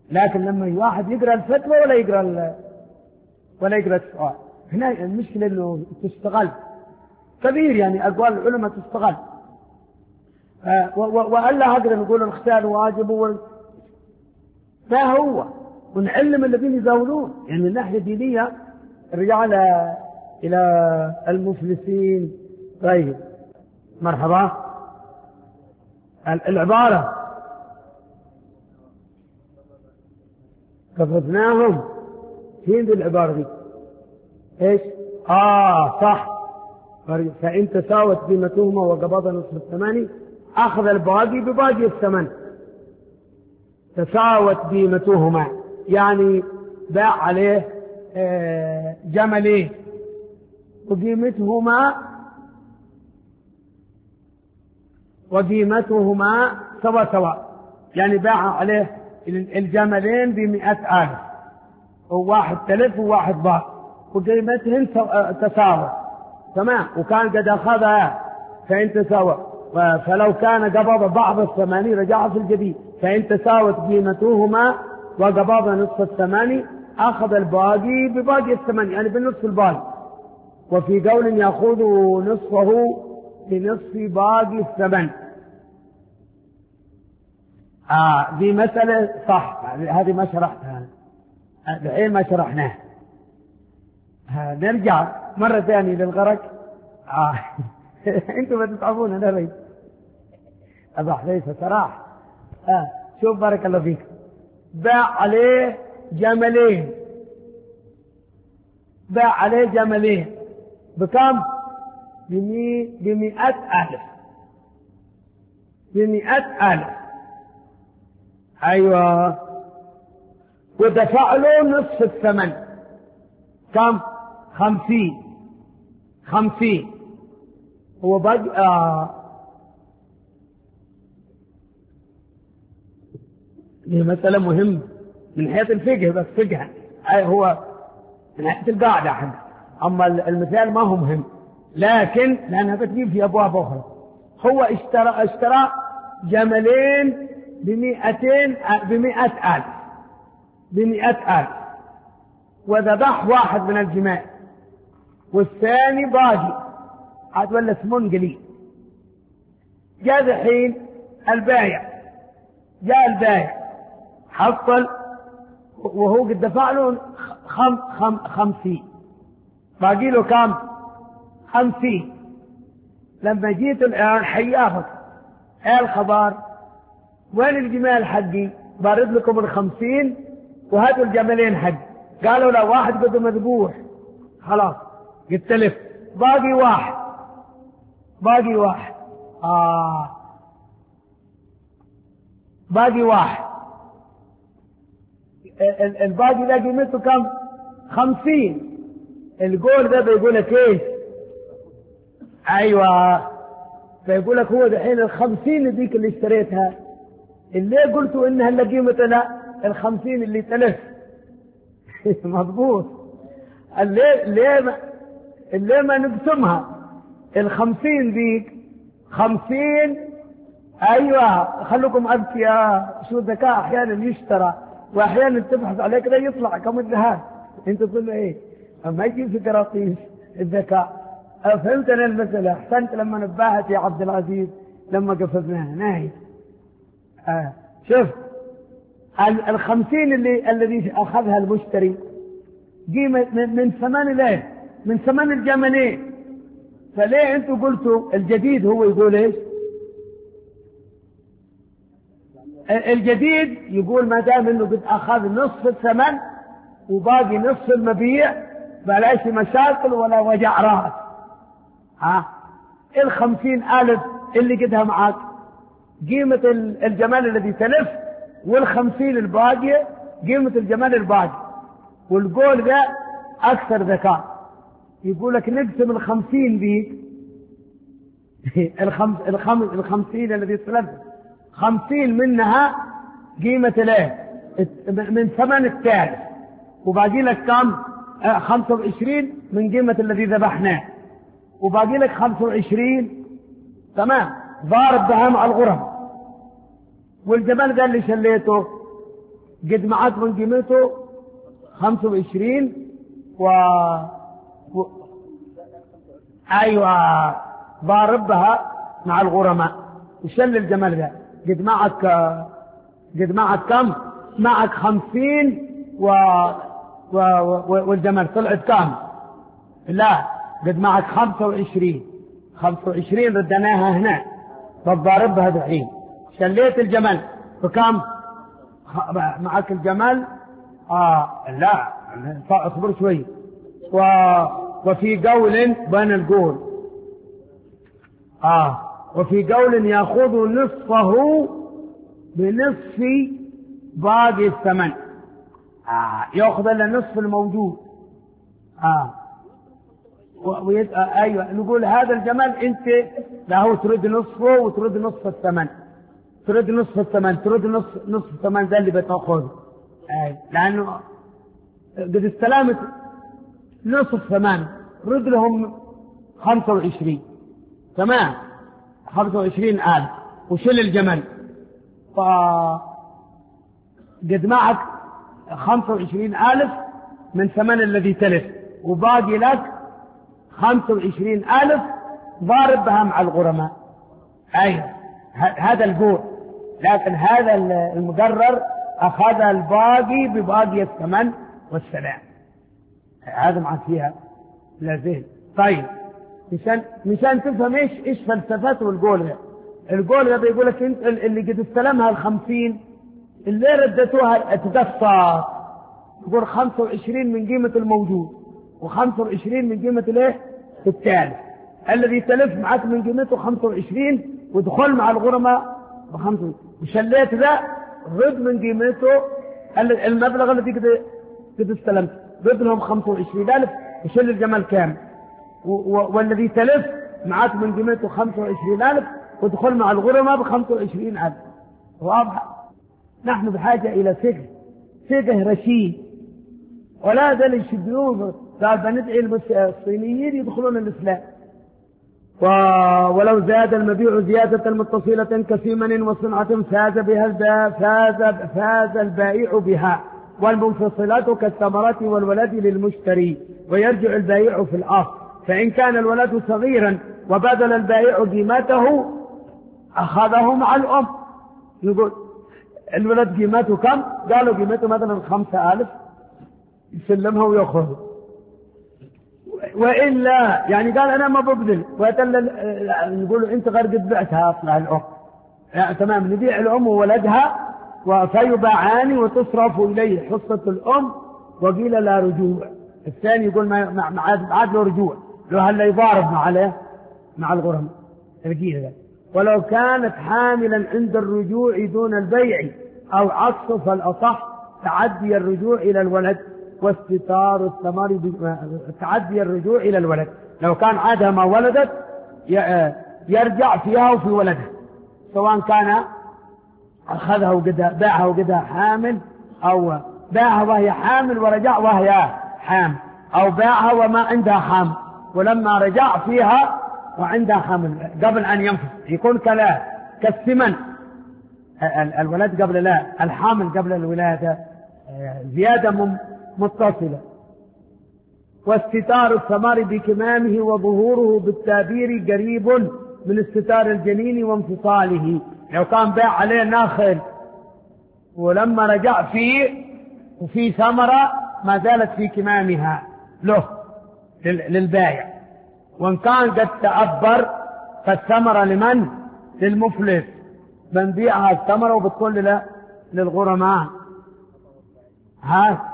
لكن لما واحد يقرأ الفتوى ولا يقرأ ال... ولا يقرأ السؤال، هنا المشكلة إنه تستغل كبير، يعني أقوال العلماء تستغل. آه وألا أقدر نقول الختان واجب وال... ما هو، ونعلم الذين يزاولون، يعني من ناحية دينية رجع إلى المفلسين. طيب مرحبا. العبارة كفتناهم، فين ذي العبارة دي؟ ايش؟ اه صح. فإن تساوت قيمتهما وقبض نصف الثمن أخذ الباقي بباقي الثمن. تساوت قيمتهما يعني باع عليه جملين وقيمتهما وقيمتهما سوا سوا، يعني باع عليه الجملين بمئة ألف، وواحد تلف وواحد باع، وقيمتهن تساوت تمام، وكان قد أخذها فإن تساوت، فلو كان قبض بعض الثمانين رجع في الجديد، فإن تساوت قيمتهما وقبض نصف الثماني أخذ الباقي بباقي الثماني، يعني بالنصف الباقي. وفي قول يأخذ نصفه بنصف باقي الثمن. آه دي مسألة صح، هذه ما شرحتها الحين، ما شرحناها. آه نرجع مرة ثانية للغرق. آه انتم بتتعبون انا ريت ابا حذيفة صراحة. آه شوف بارك الله فيك، باع عليه جملين، باع عليه جملين بكم؟ بمي... بمئة ألف، بمئة ألف. أيوة. ودفع له نصف الثمن كم؟ خمسين. خمسين هو بقى آه دي مسألة مهمة من حيث الفقه، بس فقه هو من حيث القاعدة حد. أما المثال ما هو مهم، لكن لأنها بتجيب في أبواب أخرى. هو اشترى اشترى جملين بمئتين بمئة ألف بمئة ألف، وذبح واحد من الجمال والثاني باقي، عاد ولا ثمن قليل. جاء الحين البايع، جاء البايع حصل وهو قد دفع له خم خم خمسين، باقي له كم؟ خمسين. لما جيت الآن حيافك ايه الخبر؟ وين الجمال حقي؟ بارد لكم الخمسين وهاتوا الجملين حقي. قالوا لا، واحد قد مذبوح خلاص قد تلف، باقي واحد، باقي واحد آه باقي واحد. الباقي ده قيمته كم؟ خمسين. القول ده بيقول لك ايش؟ ايوه، بيقول لك هو دحين الخمسين ذيك اللي اشتريتها اللي قلتوا انها اللي قيمتها، لا الخمسين اللي تلف. مضبوط. اللي ليه ما اللي ما نقسمها الخمسين ذيك خمسين. ايوه خلوكم اذكياء، شو الذكاء احيانا يشترى واحيانا تبحث عليه كده يطلع كم الذهب. انت تقول له ايه؟ اما يجي في قراطيس الذكاء. فهمت انا المسألة. احسنت لما نبهت يا عبد العزيز لما قفزناها ناهي. آه. شوف الخمسين اللي الذي اخذها المشتري قيمة من ثمن ليه؟ من ثمن الجملين. فليه انتوا قلتوا الجديد هو يقول ايش؟ الجديد يقول ما دام انه قد اخذ نصف الثمن وباقي نصف المبيع بلاش مشاكل ولا وجع راس. ها الخمسين ألف اللي قدها معك قيمة الجمال الذي تلف، والخمسين الباقية قيمة الجمال الباقي. والقول ده أكثر ذكاء، يقول لك نقسم الخمسين دي الخمس الخمس الخمسين الذي تلف خمسين منها قيمة ليه؟ من ثمن الثالث، وباقي لك كم؟ خمسة وعشرين من قيمة الذي ذبحناه، وباقي لك خمسة وعشرين تمام ضارب بها مع الغرم. والجمال ده اللي شليته قد معك من قيمته خمسة وعشرين و... و... أيوة ضاربها مع الغرماء وشل الجمل ذا قد معك قد معك كم؟ معك خمسين و... و... و... والجمل طلعت كم؟ لا قد معك خمسة وعشرين خمسة وعشرين ردناها هنا فضاربها دحين شليت الجمل فكم؟ معك الجمل آه لا اصبر شوي و... وفي قول بين القول آه وفي قول يأخذ نصفه بنصف باقي الثمن آه يأخذ النصف الموجود آه ويد... آه أيوة نقول هذا الجمل أنت له ترد نصفه وترد نصف الثمن ترد نصف الثمن ترد نصف نصف الثمن ذا اللي بتأخذه آه. لأنه قد استلمت نصف ثمن رد لهم خمسة وعشرين تمام خمسة وعشرين آلف وشل الجمل ف قد معك خمسة وعشرين آلف من ثمن الذي تلف وباقي لك خمسة وعشرين آلف ضارب بها مع الغرماء أيوة هذا القول لكن هذا المقرر أخذ الباقي بباقي الثمن والسلام هذا معك فيها لا زين طيب مشان مشان تفهم ايش ايش فلسفته القول ده القول ده بيقول لك انت اللي قد استلمها الخمسين اللي ردتوها تقسط يقول خمسة وعشرين من قيمة الموجود وخمسة وعشرين من قيمة الايه التالف الذي تلف معك من قيمته خمسة وعشرين ودخل مع الغرماء بخمسة وشليت ذا رد من قيمته المبلغ الذي قد قد استلمت رد لهم خمسة وعشرين ألف وشل الجمل كامل والذي تلف معك من قيمته خمسة وعشرين ألف ودخل مع الغرماء بخمسة وعشرين ألف واضح نحن بحاجة إلى فقه فقه رشيد ولا ذل يشدون قال بندعي الصينيين يدخلون الإسلام ولو زاد المبيع زيادة متصلة كثمن وصنعة فاز بها فاز فاز البائع بها والمنفصلات كالثمرات والولد للمشتري ويرجع البائع في الأصل فإن كان الولد صغيرا وبذل البائع قيمته أخذه مع الأم يقول الولد قيمته كم؟ قالوا قيمته مثلا خمسة آلاف يسلمها ويأخذه وإلا يعني قال أنا ما ببذل يقولوا أنت غير قد بعتها أصلها الأم يعني تمام نبيع الأم وولدها فيباعان وتصرف إليه حصة الأم وقيل لا رجوع الثاني يقول ما عاد له رجوع لو هلا يضارب مع عليه مع الغرم القيل ولو كانت حاملا عند الرجوع دون البيع أو عكسه فالأصح تعدي الرجوع إلى الولد واستتار الثمر تعدي الرجوع إلى الولد لو كان عادها ما ولدت يرجع فيها وفي ولدها سواء كان أخذها وقدها باعها وقدها حامل أو باعها وهي حامل ورجع وهي حامل أو باعها وما عندها حامل ولما رجع فيها وعندها حامل قبل أن ينفصل يكون كلا كالثمن الولد قبل لا الحامل قبل الولادة زيادة متصلة واستتار الثمار بكمامه وظهوره بالتابير قريب من استتار الجنين وانفصاله لو كان باع عليه ناخل ولما رجع فيه وفي ثمرة ما زالت في كمامها له للبائع وإن كان قد تأبر فالثمرة لمن؟ للمفلس بنبيعها الثمرة وبتقول له للغرماء ها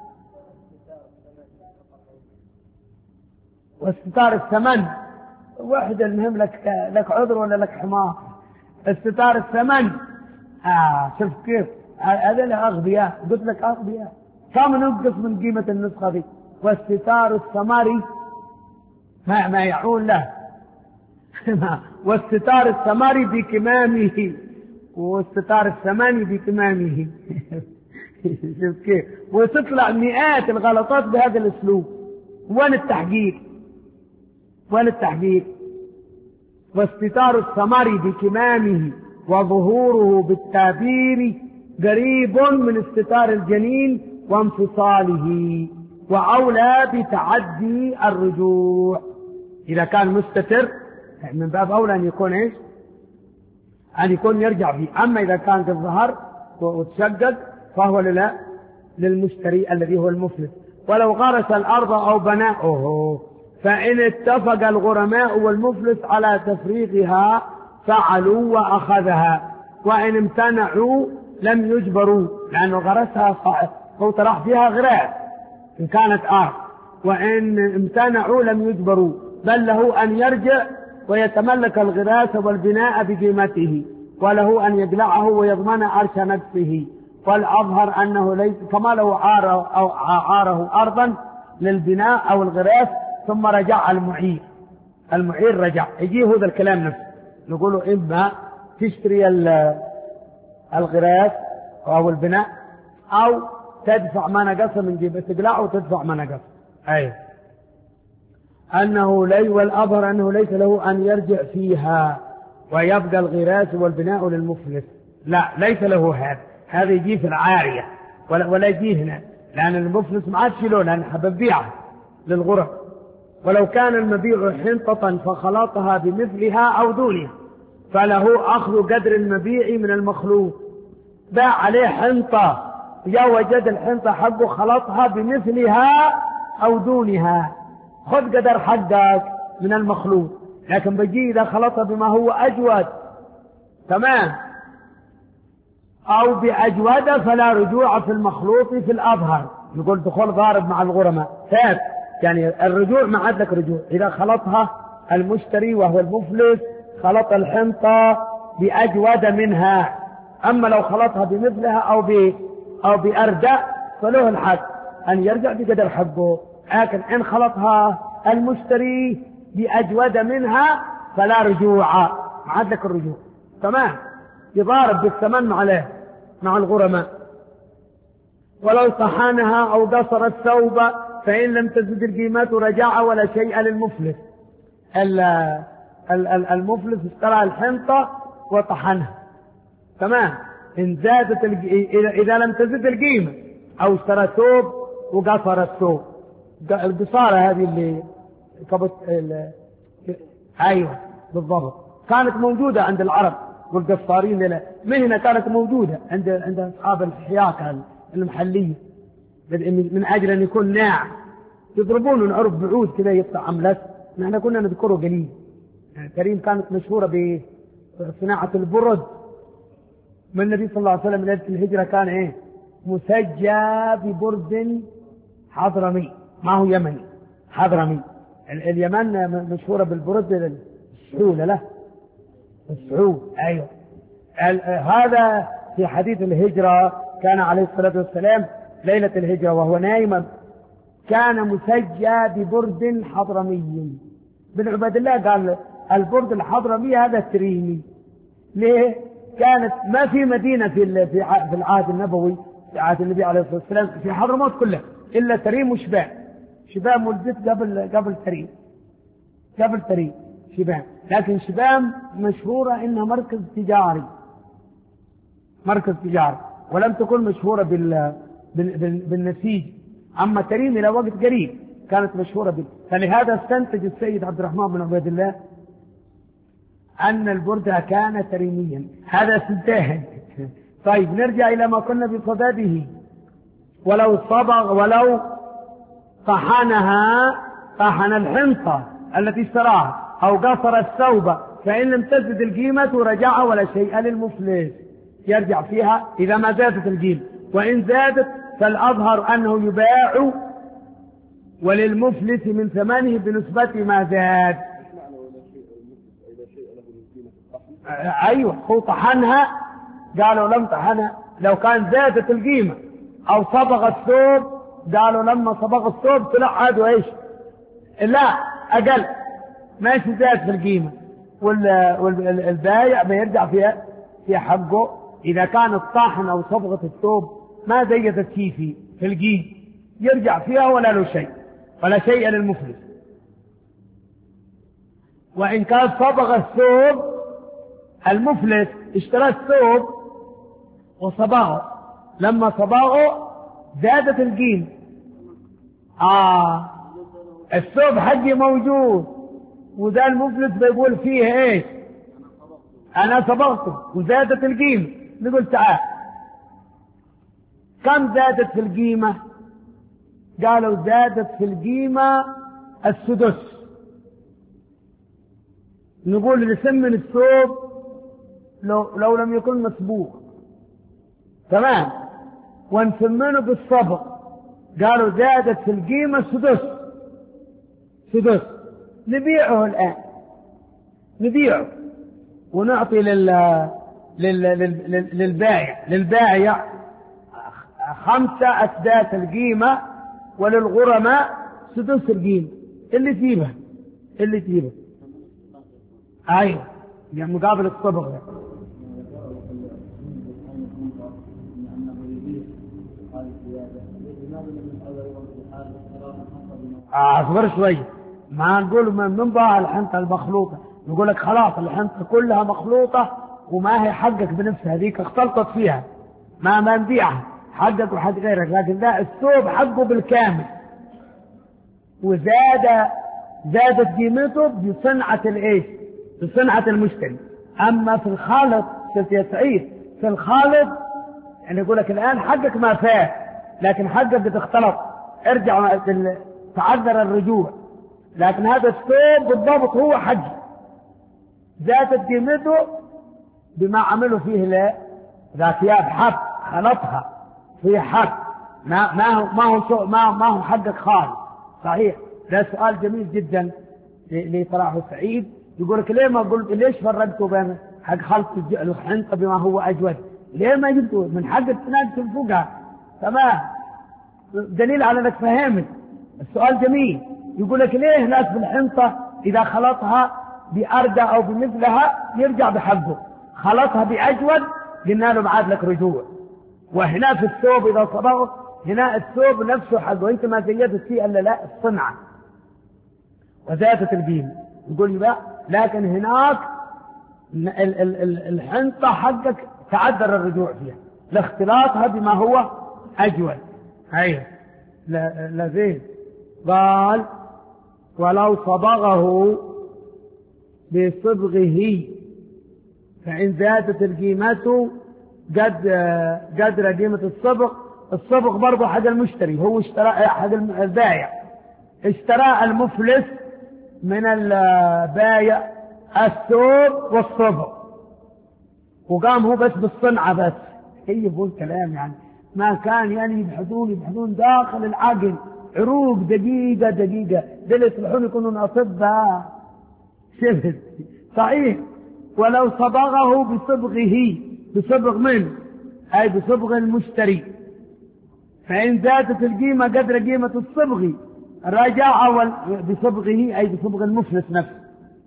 واستتار الثمن واحد المهم لك لك عذر ولا لك حمار استتار الثمن آه شوف كيف هذا له أغبياء قلت لك أغبياء كم ننقص من قيمة النسخة دي واستتار الثمر ما ما يعون له واستتار الثمر بكمامه واستتار الثمن بكمامه شوف كيف وتطلع مئات الغلطات بهذا الاسلوب وين التحقيق وين التحقيق واستتار الثمر بكمامه وظهوره بالتابير قريب من استتار الجنين وانفصاله، وأولى بتعدي الرجوع. إذا كان مستتر من باب أولى أن يكون إيش؟ أن يكون يرجع فيه. أما إذا كان في الظهر وتشقق فهو لا للمشتري الذي هو المفلس. ولو غرس الأرض أو بناؤه، فإن اتفق الغرماء والمفلس على تفريغها فعلوا وأخذها، وإن امتنعوا لم يجبروا، لأنه غرسها هو طرح فيها غراس إن كانت أرض، وإن امتنعوا لم يجبروا، بل له أن يرجع ويتملك الغراس والبناء بقيمته، وله أن يقلعه ويضمن عرش نفسه. والأظهر أنه ليس كما لو عاره, أو عاره أرضا للبناء أو الغراس ثم رجع المعير. المعير رجع يجي هذا الكلام نفسه، نقوله إما تشتري الغراس أو البناء أو تدفع ما نقص من جيبه، تقلعه وتدفع ما نقص. أي أنه لي والأظهر أنه ليس له أن يرجع فيها ويبقى الغراس والبناء للمفلس. لا، ليس له هذا، هذا يجي في العارية ولا, ولا يجي هنا، لأن المفلس ما عاد شيله، لأن حب بيعه للغرب. ولو كان المبيع حنطة فخلطها بمثلها أو دونها فله أخذ قدر المبيع من المخلوط. باع عليه حنطة، جاء وجد الحنطة حقه خلطها بمثلها أو دونها، خذ قدر حقك من المخلوط. لكن بجي إذا خلطها بما هو أجود تمام أو بأجود فلا رجوع في المخلوط في الأظهر. نقول دخول ضارب مع الغرماء ثابت، يعني الرجوع ما عاد لك رجوع. إذا خلطها المشتري وهو المفلس خلط الحنطة بأجود منها، أما لو خلطها بمثلها أو ب أو بأردأ فله الحق أن يرجع بقدر حقه. لكن إن خلطها المشتري بأجود منها فلا رجوع، ما عاد لك الرجوع تمام، يضارب بالثمن مع مع الغرماء. ولو طحنها أو قصر الثوب فإن لم تزد القيمة رجع ولا شيء للمفلس. المفلس اشترى الحنطة وطحنها تمام، إن زادت إذا لم تزد القيمة، أو اشترى ثوب وقصر الثوب. القصارة هذه اللي كبت أيوة بالضبط كانت موجودة عند العرب والقصارين، مهنة كانت موجودة عند عند أصحاب الحياكة المحلية من أجل أن يكون ناعم، يضربون نعرف بعود كذا يطلع عملت. نحن كنا نذكره قليل. كريم كانت مشهورة بصناعة البرد من النبي صلى الله عليه وسلم. ليلة الهجرة كان إيه مسجى ببرد حضرمي، ما هو يمني، حضرمي. اليمن مشهورة بالبرد السعولة له السعود أيوة. هذا في حديث الهجرة كان عليه الصلاة والسلام ليلة الهجرة وهو نائما كان مسجى ببرد حضرمي. بن عبد الله قال البرد الحضرمي هذا تريمي. ليه؟ كانت ما في مدينة في في العهد النبوي في عهد النبي عليه الصلاة والسلام في حضرموت كلها إلا تريم وشباب. شباب ولدت قبل قبل تريم قبل تريم شباب، لكن شباب مشهورة إنها مركز تجاري مركز تجاري ولم تكن مشهورة بال بالنسيج. أما تريم إلى وقت قريب كانت مشهورة بال. فلهذا استنتج السيد عبد الرحمن بن عبيد الله أن البرد كان تريميا. هذا استنتاج. طيب نرجع إلى ما كنا بصدده. ولو صبغ ولو طحنها طحن الحنطة التي اشتراها أو قصر الثوب فإن لم تزد القيمة رجع ولا شيء للمفلس، يرجع فيها إذا ما زادت القيمة، وإن زادت فالأظهر أنه يباع وللمفلس من ثمنه بنسبة ما زاد. أيوة هو طحنها قالوا لم طحنها لو كان زادت القيمة، أو صبغ الثوب قالوا لما صبغ الثوب طلع عاد وإيش لا أقل ماشي زاد في القيمة، والبايع بيرجع فيها في حقه إذا كان الطاحن أو صبغة الثوب ما زيدت فيه في في القيمة يرجع فيها ولا له شيء ولا شيء للمفلس. وإن كان صبغ الثوب المفلس اشترى الثوب وصباغه، لما صباغه زادت القيمة. آه الثوب حقي موجود، وذا المفلس بيقول فيه ايش؟ انا صبغته وزادت القيمة. نقول تعال كم زادت في القيمة؟ قالوا زادت في القيمة السدس. نقول نسمن الثوب لو, لو لم يكن مسبوغ تمام، ونسمنه بالصبغ. قالوا زادت في القيمة سدس سدس. نبيعه الآن، نبيعه ونعطي لل... لل... لل... للبائع للبائع خمسة أسداس القيمة، وللغرماء سدس القيمة. اللي تجيبه اللي تجيبه أيوة يعني مقابل الصبغ. أصبر شوي، ما نقول من ضاع الحنطة المخلوطة، نقول لك خلاص الحنطة كلها مخلوطة وما هي حقك بنفسها، هذيك اختلطت فيها ما ما نبيعها، حقك وحق غيرك. لكن ده الثوب حقه بالكامل، وزاد زادت قيمته بصنعة الايش؟ بصنعة المشتري. اما في الخالط قلت يا سعيد في الخالط يعني يقول لك الان حقك ما فات، لكن حقك بتختلط، ارجع تعذر الرجوع. لكن هذا الثوب بالضبط هو حقي، زادت قيمته بما عملوا فيه لا ذا ثياب حق خلطها في حق، ما ما هو ما هو ما, ما هو حقك خالص. صحيح. ده سؤال جميل جدا اللي طرحه سعيد. يقول لك ليه ما قلت ليش فرقتوا بين حق خلط الحنطة بما هو أجود؟ ليه ما جبتوا من حق التناقض تنفقها؟ تمام، دليل على انك فهمت السؤال. جميل. يقول لك ليه ناس بالحنطة إذا خلطها بأردى أو بمثلها يرجع بحقه، خلطها بأجود قلنا له بعد لك رجوع. وهنا في الثوب إذا صبغه هنا الثوب نفسه حقه، أنت ما زيدت فيه إلا لا الصنعة وزادت القيمة. يقول بقى لكن هناك الحنطة حقك تعذر الرجوع فيها لاختلاطها بما هو أجود. أيوه لا زين. قال ولو صبغه بصبغه فإن زادت القيمة قد قدر قيمة الصبغ. الصبغ برضه حق المشتري، هو اشترى حق البائع، اشترى المفلس من البائع الثوب والصبغ، وقام هو بس بالصنعة بس. هي فوق الكلام يعني ما كان يعني يبحثون يبحثون داخل العقل عروق دقيقة دقيقة، دل يصلحون يكونون أطباء. شفت؟ صحيح. ولو صبغه بصبغه، بصبغ من؟ أي بصبغ المشتري، فإن زادت القيمة قدر قيمة الصبغ رجع بصبغه أي بصبغ المفلس نفسه.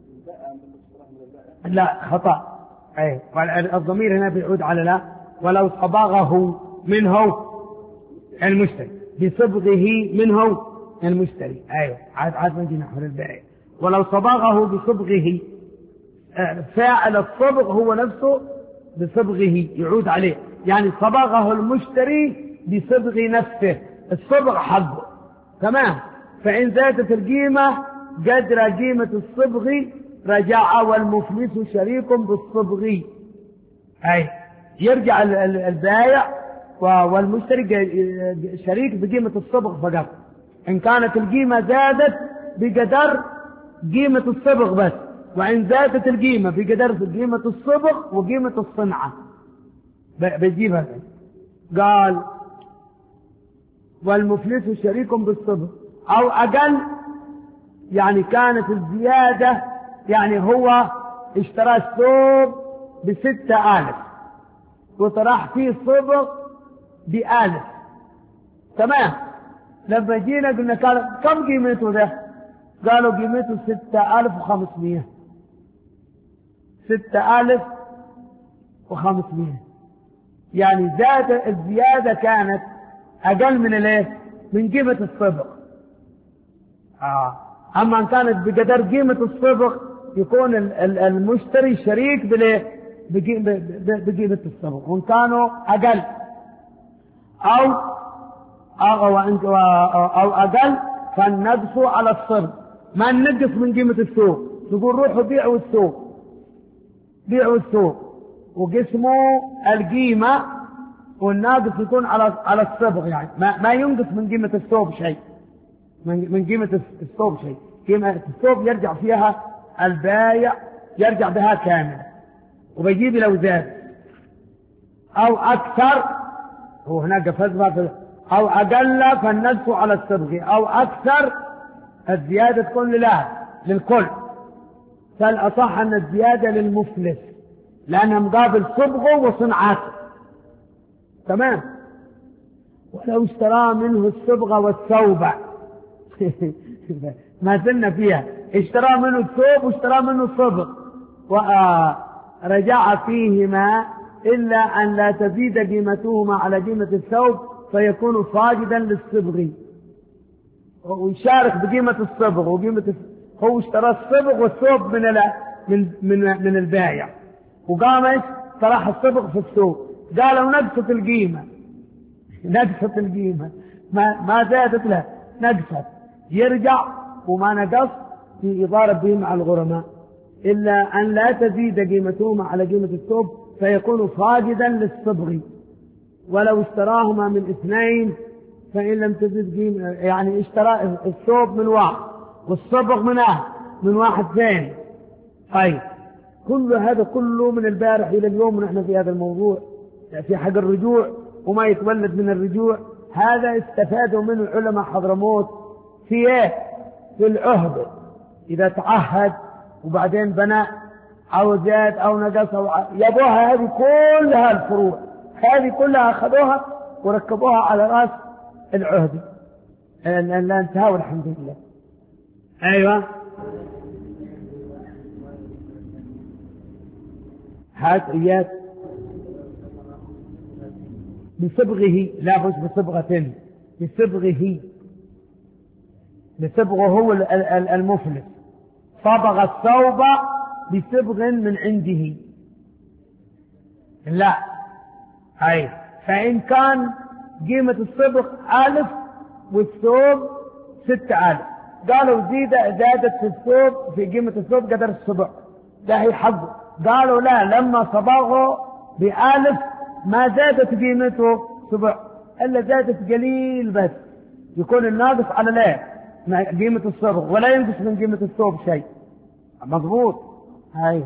لا خطأ. أي الضمير هنا بيعود على لا. ولو صبغه منه المشتري بصبغه منه المشتري. أيوة عاد عاد نجي نحو البائع. ولو صبغه بصبغه، فاعل الصبغ هو نفسه بصبغه يعود عليه، يعني صبغه المشتري بصبغ نفسه، الصبغ حقه تمام. فإن زادت القيمة قدر قيمة الصبغ رجع والمفلس شريك بالصبغ. أي يرجع البائع والمشتري شريك بقيمة الصبغ فقط، إن كانت القيمة زادت بقدر قيمة الصبغ بس، وإن زادت القيمة بقدر قيمة الصبغ وقيمة الصنعة بيجيبها. قال والمفلس شريك بالصبغ أو أقل، يعني كانت الزيادة يعني هو اشترى الثوب بستة آلاف وطرح فيه صبغ بآلف تمام. لما جينا قلنا كم قيمته ده؟ قالوا قيمته ستة آلاف وخمسمائة. ستة آلاف وخمسمائة يعني زاد الزيادة كانت أقل من الايه؟ من قيمة الصبغ. آه. أما إن كانت بقدر قيمة الصبغ يكون المشتري شريك بالايه؟ بقيمة الصبغ، وإن كانوا أقل أو أو, أو أقل فالنقص على الصبغ، ما ننقص من قيمة السوق، تقول روحوا بيعوا السوق، بيعوا السوق وقسموا القيمة، والناقص يكون على على الصبغ، يعني ما, ما ينقص من قيمة الثوب شيء، من, من قيمة الثوب شيء، قيمة الثوب يرجع فيها البايع يرجع بها كاملة وبيجيب لو زاد أو أكثر، وهناك فزبة أو أقل فالنقص على الصبغ، أو أكثر الزيادة تكون لله للكل، فالأصح أن الزيادة للمفلس لأنها مقابل صبغه وصنعاته، تمام. ولو اشترى منه الصبغة والثوب ما زلنا فيها، اشترى منه الثوب واشترى منه الصبغ ورجع فيهما إلا أن لا تزيد قيمتهما على قيمة الثوب فيكون صاجدا للصبغ ويشارك بقيمة الصبغ وقيمة هو اشترى الصبغ والثوب من من من من البائع، وقام طرح الصبغ في السوق، قالوا نقصت القيمة، نقصت القيمة ما ما زادت له، نقصت، يرجع وما نقص يضارب به مع الغرماء إلا أن لا تزيد قيمتهما على قيمة الثوب فيكون صاجدا للصبغ. ولو اشتراهما من اثنين فإن لم تزد قيمة، يعني اشترى الثوب من واحد والصبغ من أهل من واحد ثاني، طيب كل هذا كله من البارح إلى اليوم ونحن في هذا الموضوع في حق الرجوع وما يتولد من الرجوع. هذا استفادوا منه علماء حضرموت في ايه؟ في العهد، إذا تعهد وبعدين بنى أو زاد أو نقص أو يبوها، هذه كلها الفروع هذه كلها أخذوها وركبوها على رأس العهد لا انتهى والحمد لله. أيوة هات إياك بصبغه، لا مش بصبغة، بصبغه، بصبغه هو المفلس، صبغ الثوب بصبغ من عنده، لا أي فإن كان قيمة الصبغ ألف والثوب ستة ألف، قالوا زيد زادت في الثوب في قيمة الثوب قدر الصبغ، ده هي حقه. قالوا لا، لما صبغه بألف ما زادت قيمته صبغ إلا زادت قليل بس، يكون الناقص على لا قيمة الصبغ ولا ينقص من قيمة الثوب شيء، مضبوط. هاي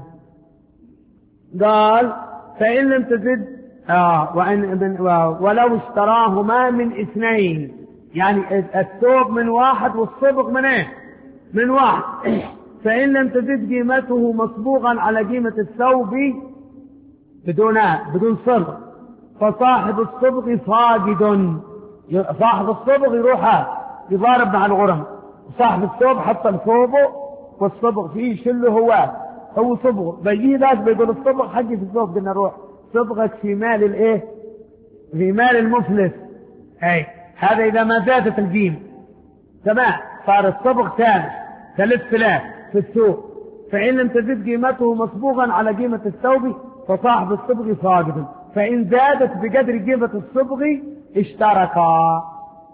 قال فإن لم تزد آه وإن ولو اشتراهما من اثنين، يعني الثوب من واحد والصبغ من ايه؟ من واحد فإن لم تزد قيمته مصبوغا على قيمة الثوب بدون بدون صبغ فصاحب الصبغ فاقد، صاحب الصبغ يروح يضارب مع الغرم، صاحب الثوب حط ثوبه والصبغ فيه شله هو هو صبغه، بيجي ذاك بيقول الصبغ حقي في الثوب، قلنا روح صبغك في مال الايه؟ في مال المفلس. اي هذا اذا ما زادت القيمه، تمام، صار الصبغ ثالث ثلاث ثلاث في الثوب، فإن لم تزد قيمته مصبوغا على قيمة الثوب فصاحب الصبغ فاقد، فإن زادت بقدر قيمة الصبغ اشتركا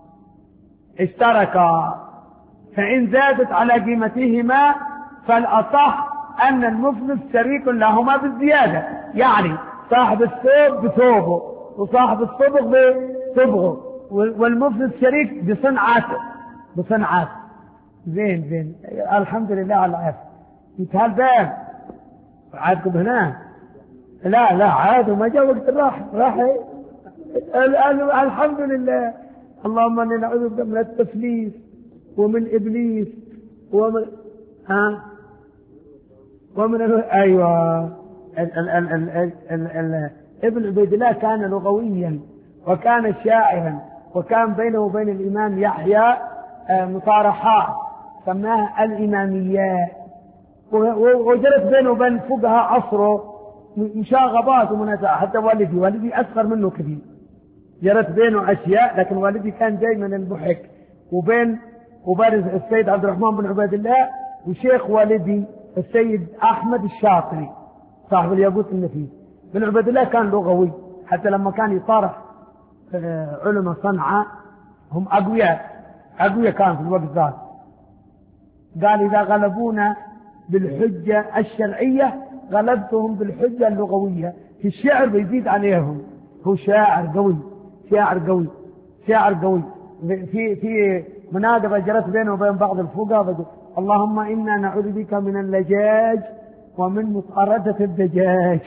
اشتركا فإن زادت على قيمتهما فالأصح أن المفلس شريك لهما بالزيادة، يعني صاحب الثوب بثوبه وصاحب الصبغ بصبغه، والمفلس شريك بصنعته بصنعته. زين زين الحمد لله على العافية. يتهال باب عادكم هنا؟ لا لا عادوا ما جاء وقت الراحة راحة الحمد لله. اللهم اني نعوذ بك من التفليس ومن ابليس ومن ها ومن ال... ايوه ال... ال... ال... ال... ال... ال... ابن عبيد الله كان لغويا وكان شاعرا، وكان بينه وبين الامام يحيى مطارحات سماها الاماميات، وجرت بينه وبين فقهاء عصره مشاغبات ومنازعات، حتى والدي والدي اصغر منه كثير جرت بينه اشياء، لكن والدي كان جاي من البحك، وبين وبين السيد عبد الرحمن بن عبيد الله وشيخ والدي السيد احمد الشاطري صاحب الياقوت النفيس، بن عبيد الله كان لغوي، حتى لما كان يصارح علماء صنعاء هم أقوياء أقوياء كان في الوقت ذاك. قال إذا غلبونا بالحجة الشرعية غلبتهم بالحجة اللغوية. في الشعر بيزيد عليهم، هو شاعر قوي شاعر قوي شاعر قوي. في في مناقضة جرت بينه وبين بعض الفقهاء، اللهم إنا نعوذ بك من اللجاج ومن مطاردة الدجاج.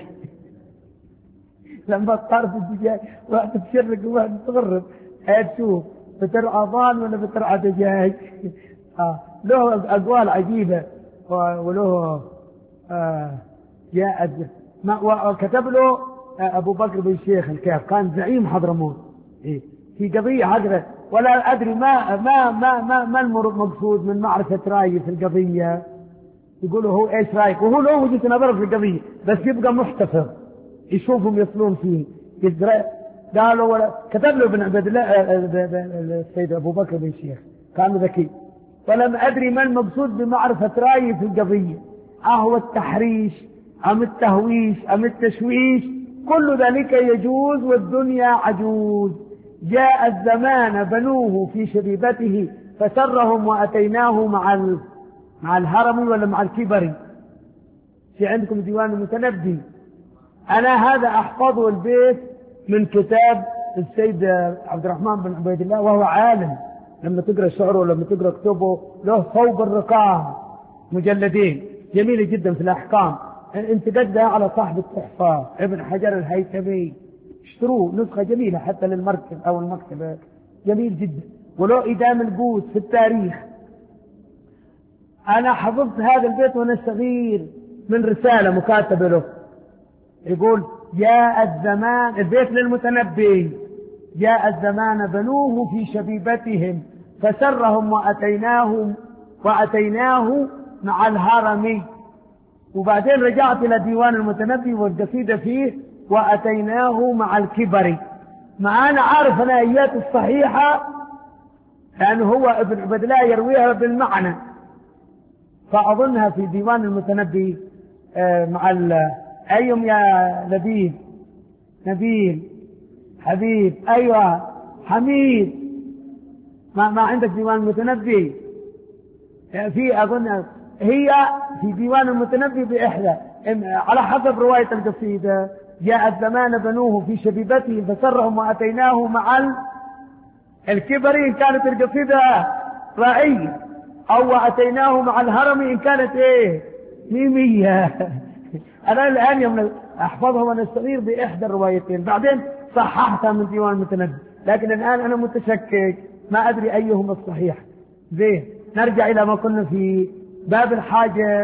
لما تطارد الدجاج واحد تشرق وواحد تغرب، هاي تشوف بترعى ضان ولا بترعى دجاج. آه. له أقوال عجيبة وله آه جاء وكتب له أبو بكر بن شيخ الكاف، كان زعيم حضرموت إيه في قضية هكذا، ولا أدري ما ما ما ما, ما المقصود من معرفة رأيه في القضية. يقولوا هو إيش رأيك، وهو له وجهة نظر في القضية بس يبقى محتفظ يشوفهم يصلون فيه. قالوا ولا كتب له ابن عبد الله السيد أبو بكر بن شيخ كان ذكي، ولم أدري ما المقصود بمعرفة رأيه في القضية، أهو التحريش أم التهويش أم التشويش، كل ذلك يجوز والدنيا عجوز. جاء الزمان بنوه في شبيبته فسرهم وأتيناه مع مع الهرم ولا مع الكبري. في عندكم ديوان المتنبي، أنا هذا أحفظه البيت من كتاب السيد عبد الرحمن بن عبيد الله، وهو عالم. لما تقرأ شعره ولما تقرأ كتبه له صوب الرقام مجلدين جميلة جدا في الأحكام، انت قدها على صاحب التحفة ابن حجر الهيثمي، اشتروه نسخة جميلة حتى للمركب أو المكتبة، جميل جدا. وله إدام القوس في التاريخ. أنا حفظت هذا البيت وأنا صغير من رسالة مكاتبة له، يقول جاء الزمان، البيت للمتنبي، جاء الزمان بنوه في شبيبتهم فسرهم وأتيناهم وأتيناه مع الهرم. وبعدين رجعت إلى ديوان المتنبي والقصيدة فيه وأتيناه مع الكبر. مع أنا عارف أنا آيات الصحيحة لأنه هو ابن عبد الله يرويها بالمعنى، فأظنها في ديوان المتنبي مع أيهم يا نبيل نبيل حبيب أيوة حميد، ما, ما عندك ديوان المتنبي؟ في أظن هي في ديوان المتنبي بإحدى على حسب رواية القصيدة. جاء الزمان بنوه في شبيبته فسرهم وأتيناه مع الكبر إن كانت القصيدة رأي، أو وأتيناه مع الهرم إن كانت إيه ميمية. أنا الآن يوم أحفظها وأنا صغير بإحدى الروايتين، بعدين صححتها من ديوان المتنبي، لكن الآن أنا متشكك ما أدري أيهما الصحيح. زين نرجع إلى ما كنا في باب الحاجر.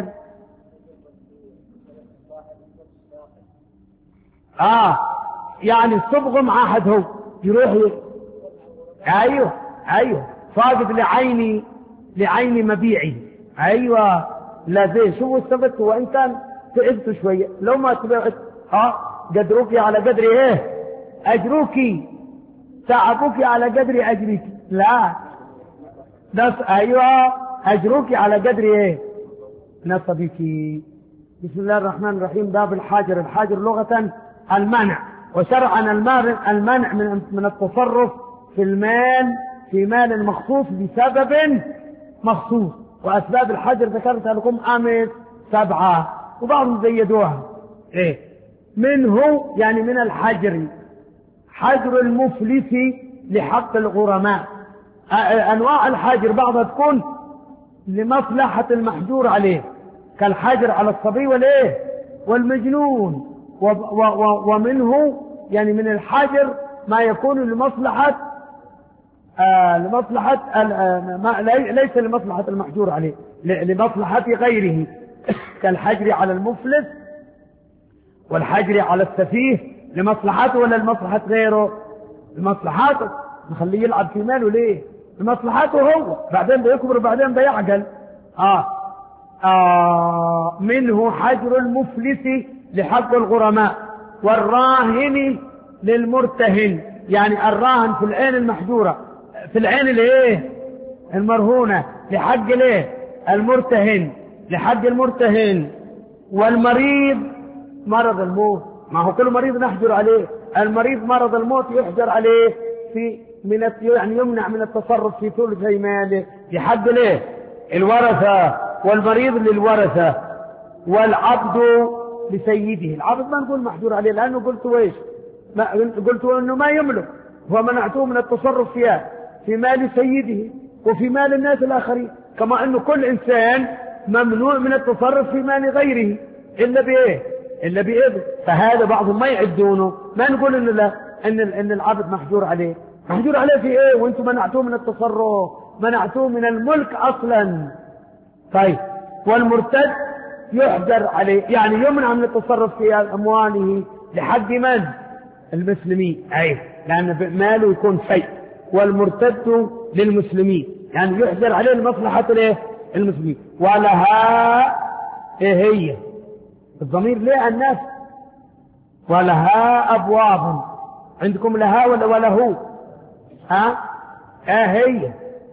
آه يعني الصبغ معاهد هو يروح ي... أيوه أيوه فاقد لعيني لعيني مبيعي. أيوه لا زين شو السبت، هو إن كان تعبت شوية لو ما تبعت اه قدروكي على قدر ايه اجروكي، تعبوكي على قدر اجرك، لا نص ايوه اجروكي على قدر ايه نصبك. بسم الله الرحمن الرحيم. باب الحاجر. الحاجر لغة المنع، وشرعا المنع من من التصرف في المال في مال مخصوص بسبب مخصوص. واسباب الحجر ذكرتها لكم امس سبعة وبعضهم زيدوها. ايه منه يعني من الحجر حجر المفلس لحق الغرماء. انواع الحجر بعضها تكون لمصلحة المحجور عليه كالحجر على الصبي والايه والمجنون، ومنه يعني من الحجر ما يكون لمصلحة آه لمصلحة آه ما ليس لمصلحة المحجور عليه لمصلحة غيره كالحجر على المفلس والحجر على السفيه لمصلحته ولا لمصلحة غيره؟ لمصلحته، نخليه يلعب في ماله ليه؟ لمصلحته هو، بعدين بيكبر وبعدين بيعقل. آه. آه منه حجر المفلس لحق الغرماء، والراهن للمرتهن، يعني الراهن في العين المحجورة في العين الايه المرهونة لحق الايه المرتهن لحق المرتهن، والمريض مرض الموت ما هو كل مريض نحجر عليه. المريض مرض الموت يحجر عليه في من يعني يمنع من التصرف في ثلثي ماله لحد ليه الورثة، والمريض للورثة، والعبد لسيده. العبد ما نقول محجور عليه لأنه قلت ويش ما قلت أنه ما يملك، ومنعته من التصرف فيها في مال سيده وفي مال الناس الآخرين، كما أنه كل إنسان ممنوع من التصرف في مال غيره إلا بإيه إلا بإذن. فهذا بعضهم ما يعدونه، ما نقول إن لا إن إن العبد محجور عليه. محجور عليه في إيه وأنتم منعتوه من التصرف، منعتوه من الملك أصلا. طيب والمرتد يحجر عليه، يعني يمنع من التصرف في أمواله لحد من؟ المسلمين. أي لأن ماله يكون شيء، والمرتد للمسلمين يعني يحجر عليه لمصلحة الايه المسلمين. ولها ايه هي الضمير ليه الناس؟ ولها أبواب. عندكم لها ولا وله؟ ها ايه هي؟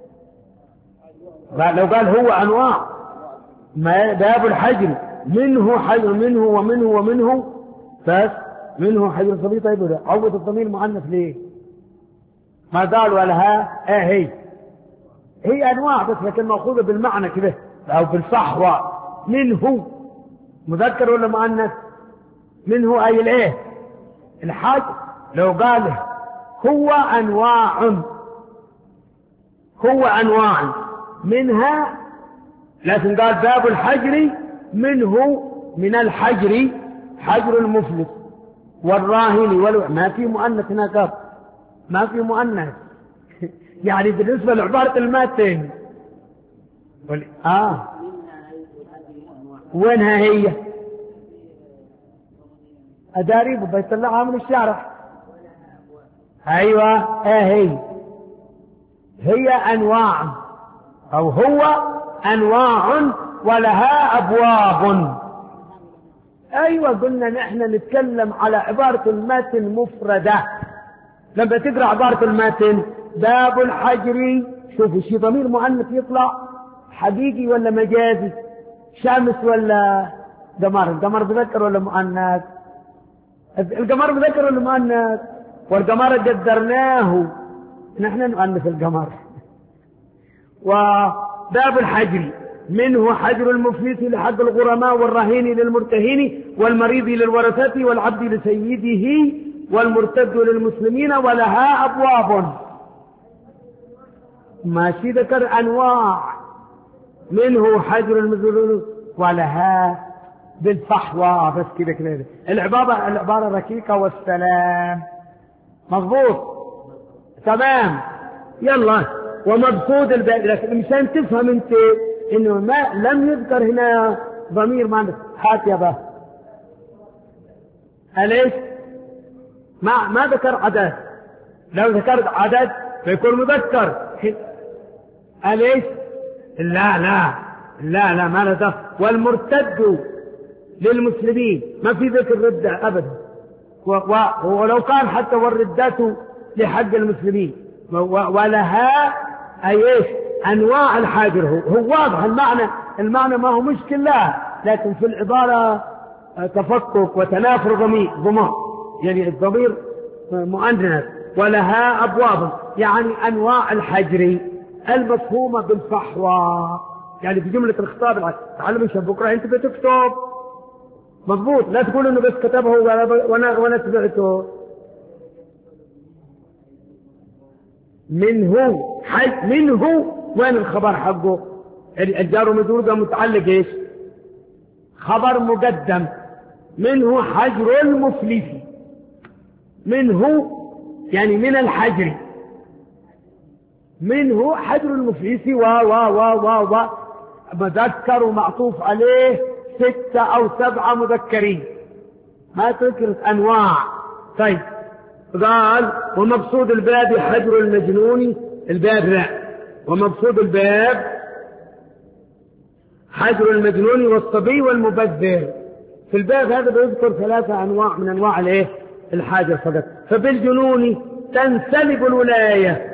لو قال هو أنواع ما باب الحجر منه حجر منه ومنه ومنه بس منه حجر صبي. طيب ده عوض الضمير مؤنث ليه؟ ما قال ولها ايه هي؟ هي انواع بس لكن مأخوذة بالمعنى كده او بالصحوة. منه مذكر ولا مؤنث؟ منه اي الايه الحجر. لو قال هو انواع هو انواع منها، لكن قال باب الحجر منه من الحجر حجر المفلس والراهن والو... ما في مؤنث هناك، ما في مؤنث يعني بالنسبة لعبارة الماتن وال... آه وينها هي؟ أداري بيطلعها من الشارع. أيوة ايه هي؟ هي أنواع أو هو أنواع ولها أبواب. أيوة قلنا نحن نتكلم على عبارة الماتن مفردة. لما تقرأ عبارة الماتن باب الحجر، شوفوا شي ضمير مؤنث يطلع حقيقي ولا مجازي؟ شمس ولا قمر؟ القمر مذكر ولا مؤنث؟ القمر مذكر ولا مؤنث؟ والقمر قدرناه نحن نؤنث القمر. وباب الحجر منه حجر المفلس لحق الغرماء والرهين للمرتهين والمريض للورثة والعبد لسيده والمرتد للمسلمين ولها أبواب. ماشي ذكر أنواع منه حجر المسلمين ولها بالفحوى بس كده كده. العبارة العبارة ركيكة والسلام مضبوط تمام. يلا ومبسوط الباقي. لكن مشان تفهم انت انه ما لم يذكر هنا ضمير مؤنث. هات يا با أليس ما ما ذكر عدد. لو ذكرت عدد فيكون مذكر. أليس لا لا لا لا ما ذكر. والمرتد للمسلمين ما في ذكر ردة أبدا. ولو كان حتى والردات لحق المسلمين. ولها أي إيش أنواع الحاجر. هو, هو واضح المعنى. المعنى ما هو مشكل لا، لكن في العبارة تفكك وتنافر ضمير يعني الضمير مؤنث. ولها أبواب يعني أنواع الحجر المفهومة بالفحوى. يعني في جملة الخطاب تعلم ايش بكرة انت بتكتب مضبوط، لا تقول انه بس كتبه وانا وانا تبعته. منه حج منه وين الخبر حقه؟ الجار ومجرور متعلق ايش؟ خبر مقدم. منه حجر المفلس. منه يعني من الحجر. منه حجر المفلس و و و و و مذكر ومعطوف عليه ستة أو سبعة مذكرين ما تذكرت أنواع. طيب قال ومقصود الباب حجر المجنون. الباب لا، ومقصود الباب حجر المجنون والصبي والمبذر. في الباب هذا بيذكر ثلاثة أنواع من أنواع الايه الحاجة فقط. فبالجنون تنسلب الولاية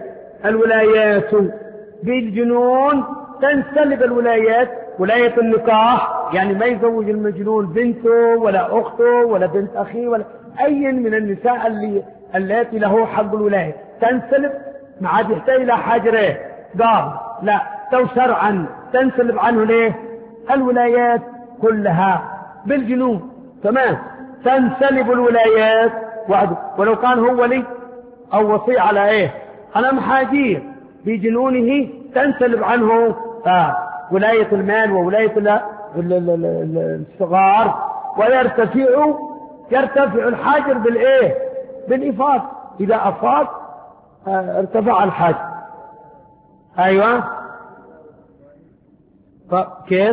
الولايات بالجنون تنسلب الولايات. ولاية النكاح يعني ما يزوج المجنون بنته ولا أخته ولا بنت أخيه ولا أي من النساء اللي التي له حق الولاية، تنسلب ما عاد يحتاج إلى حاجة ليه قال لا تو شرعا تنسلب عنه ليه الولايات كلها بالجنون. تمام، تنسلب الولايات وحده، ولو كان هو ولي أو وصي على إيه أنا محاجير بجنونه تنسلب عنه آه ولاية المال وولاية الصغار، ويرتفع يرتفع الحاجر بالإيه بالإفاق. إذا أفاق آه ارتفع الحاجر. أيوة كيف؟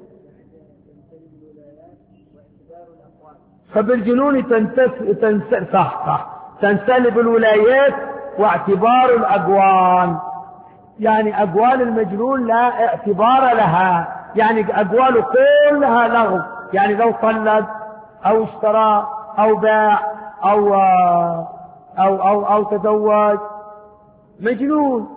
فبالجنون تنتس تنس صح صح تنسلب الولايات واعتبار الأقوال، يعني أقوال المجنون لا اعتبار لها، يعني أقواله كلها لغو. يعني لو طلق أو اشترى أو باع أو أو أو, أو تزوج مجنون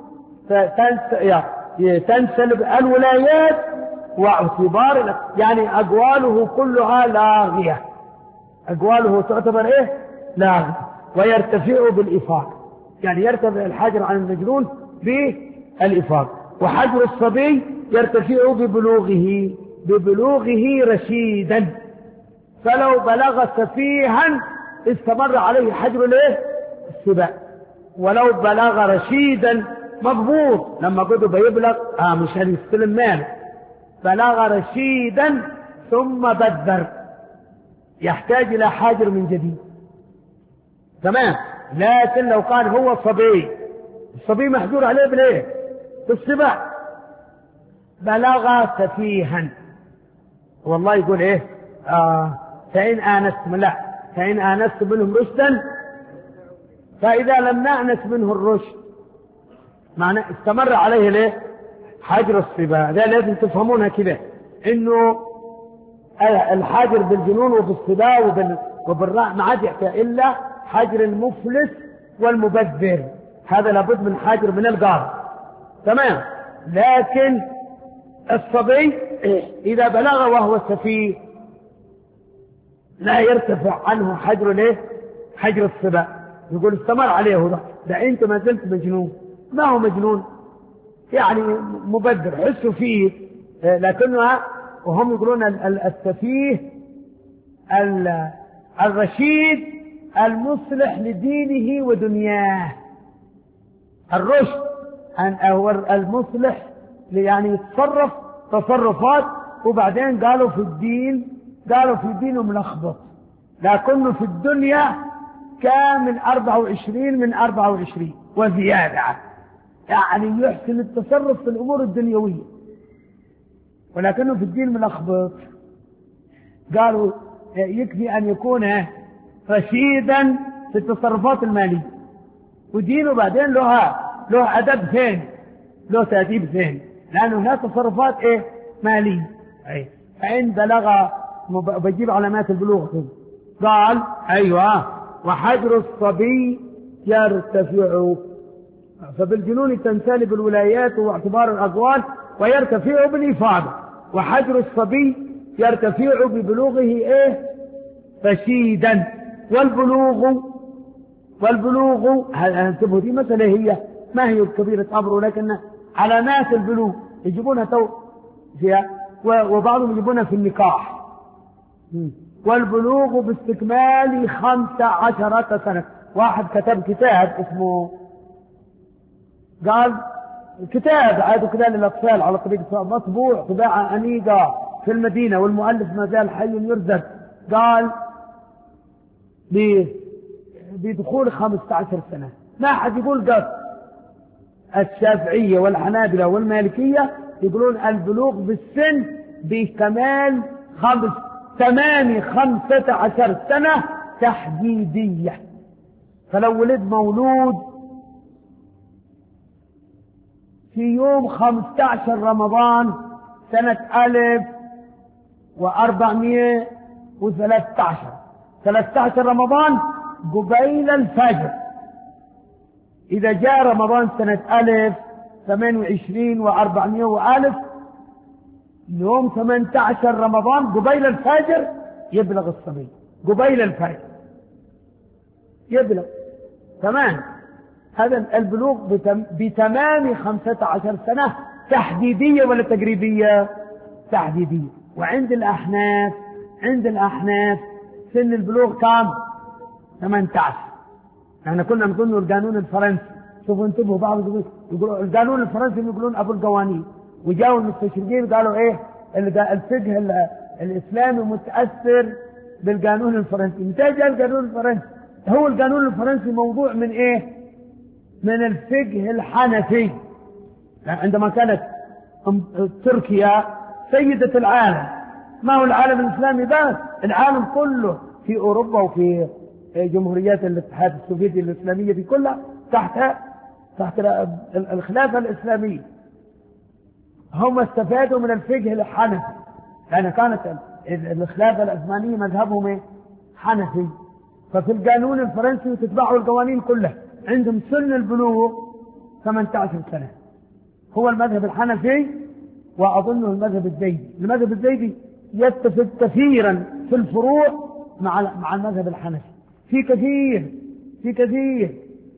تنسلب الولايات واعتبار، يعني أقواله كلها لاغية، أقواله تعتبر إيه لاغية. ويرتفع بالإفاق، يعني يرتفع الحجر عن المجنون بالإفاق. وحجر الصبي يرتفع ببلوغه ببلوغه رشيدا، فلو بلغ سفيها استمر عليه حجر الايه السباع، ولو بلغ رشيدا مضبوط لما قد بيبلغ آه مش هيستلم ماله، بلغ رشيدا ثم بدر يحتاج الى حجر من جديد. تمام، لكن لو كان هو صبي، الصبي محجور عليه بالايه بالسباع، بلغ سفيها والله يقول ايه آه فإن آنست لا فإن آنست منهم رشدا، فإذا لم نأنس منه الرشد معنى استمر عليه ليه حجر الصبا. ده لازم تفهمونها كده، انه الحجر بالجنون وبالصبا وبال وبالراء ما عاد يحتاج الا حجر المفلس والمبذر، هذا لابد من حجر من القاضي. تمام، لكن الصبي اذا بلغ وهو سفيه لا يرتفع عنه حجر ليه حجر الصبا، يقول استمر عليه ده, ده انت ما زلت مجنون. ما هو مجنون يعني مبذر حسوا فيه، لكنها وهم يقولون السفيه الرشيد المصلح لدينه ودنياه. الرشد هو المصلح يعني يتصرف تصرفات، وبعدين قالوا في الدين قالوا في دينه ملخبط، لكنه في الدنيا كان من أربعة وعشرين من أربعة وعشرين وزيادة، يعني يحسن التصرف في الأمور الدنيوية، ولكنه في الدين ملخبط. قالوا يكفي أن يكون رشيدا في التصرفات المالية، ودينه بعدين له له أدب ثاني، له تأديب ثاني، لأنه هناك تصرفات إيه مالية. أي فإن بلغ بجيب علامات البلوغ قال أيوة وحجر الصبي يرتفع، فبالجنون تنسلب الولايات واعتبار الأقوال ويرتفع بالإفاضة، وحجر الصبي يرتفع ببلوغه إيه رشيدا. والبلوغ والبلوغ هنتبه دي مسألة هي ما هي كبيرة أمر، ولكن علامات البلوغ يجيبونها تو فيها، وبعضهم يجيبونها في النكاح. والبلوغ باستكمال خمسة عشرة سنة. واحد كتب كتاب اسمه قال كتاب عادوا كده للأطفال على طريقة مطبوع طباعة أنيقة في المدينة، والمؤلف ما زال حي يرزق، قال بدخول خمسة عشر سنة. ما حد يقول قص. الشافعية والحنابلة والمالكية يقولون البلوغ بالسن بكمال خمس تمام خمسة عشر سنة تحديدية. فلو ولد مولود في يوم خمسة عشر رمضان سنة ألف وأربعمائة وثلاثة عشر ثلاثة عشر رمضان قبيل الفجر، إذا جاء رمضان سنة ألف ثمانية وعشرين وأربعمائة وألف يوم ثمانية عشر رمضان قبيل الفجر يبلغ الصبي، قبيل الفجر يبلغ تمام. هذا البلوغ بتم بتمام خمسة عشر سنة تحديدية ولا تقريبية؟ تحديدية. وعند الأحناف عند الأحناف سن البلوغ كام؟ ثمانية عشر. احنا كنا نقول القانون الفرنسي، شوفوا انتبهوا بعض يقولوا القانون الفرنسي يقولون ابو القوانين، وجاوا المستشرقين قالوا ايه الفقه الاسلامي متاثر بالقانون الفرنسي. متى جاء القانون الفرنسي؟ هو القانون الفرنسي موضوع من ايه؟ من الفقه الحنفي. عندما كانت تركيا سيدة العالم، ما هو العالم الاسلامي بس، العالم كله في اوروبا وفي جمهوريات الاتحاد السوفيتي الاسلاميه دي كلها تحت تحت الخلافه الاسلاميه. هم استفادوا من الفقه الحنفي، لان كانت الخلافه العثمانيه مذهبهم ايه؟ حنفي. ففي القانون الفرنسي تتبعوا القوانين كلها، عندهم سن البلوغ ثمانية عشر سنه. هو المذهب الحنفي واظنه المذهب الزيدي. المذهب الزيدي يتفق كثيرا في الفروع مع مع المذهب الحنفي في كثير في كثير.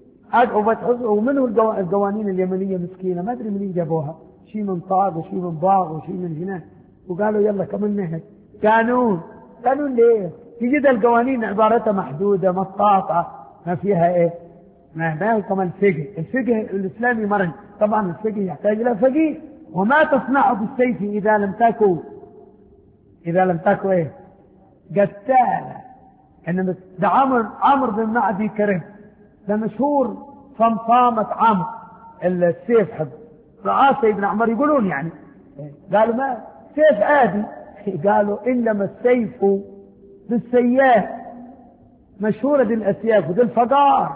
ومنه القوانين اليمنيه مسكينه ما ادري منين جابوها، شيء من طاق وشيء من باغ وشيء من هناك، وقالوا يلا كمان نهج قانون. قانون ليه؟ تجد القوانين عبارتها محدوده مطاطعه ما فيها ايه؟ ما ما هو كمان فقه. الفقه الاسلامي مرن، طبعا الفقه يحتاج الى فقيه. وما تصنعه بالسيف اذا لم تكن اذا لم تكن ايه؟ قتاله. ان ده عمرو عمرو بن معدي كرب، ده مشهور صمصامة عمرو السيف حب رعاه سيدنا عمر يقولون يعني قالوا ما سيف عادي، قالوا انما السيف بالسياف. مشهورة دي الاسياف ودي الفقار.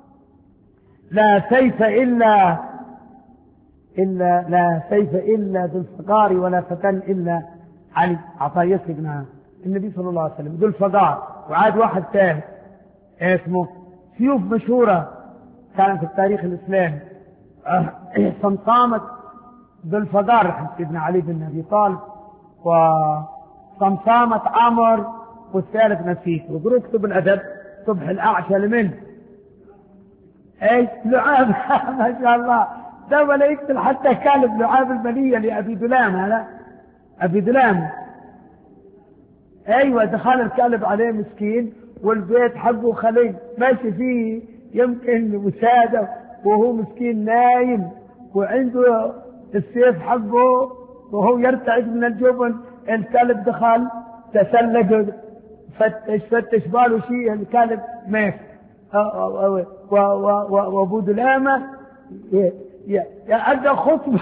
لا سيف الا الا لا سيف الا ذو الفقار ولا فتن الا علي. عطا يسقنا النبي صلى الله عليه وسلم ذو الفقار. وعاد واحد ثاني اسمه سيوف مشهورة كان في التاريخ الإسلامي صمصامة ذو الفقار سيدنا علي بن أبي طالب، وصمصامة عمر، والثالث نسيت. وقروا اكتب الأدب صبح الأعشى لمن ايش لعاب ما شاء الله ده ولا يقتل حتى كلب لعاب المنية لأبي دلام. هذا أبي دلام ايوه دخل الكلب عليه مسكين والبيت حقه خليج ماشي فيه يمكن وسادة وهو مسكين نايم وعنده السيف حقه وهو يرتعد من الجبن. الكلب دخل تسلق فتش فتش باله شيء الكلب مات. وابو دلامة ادى خطبة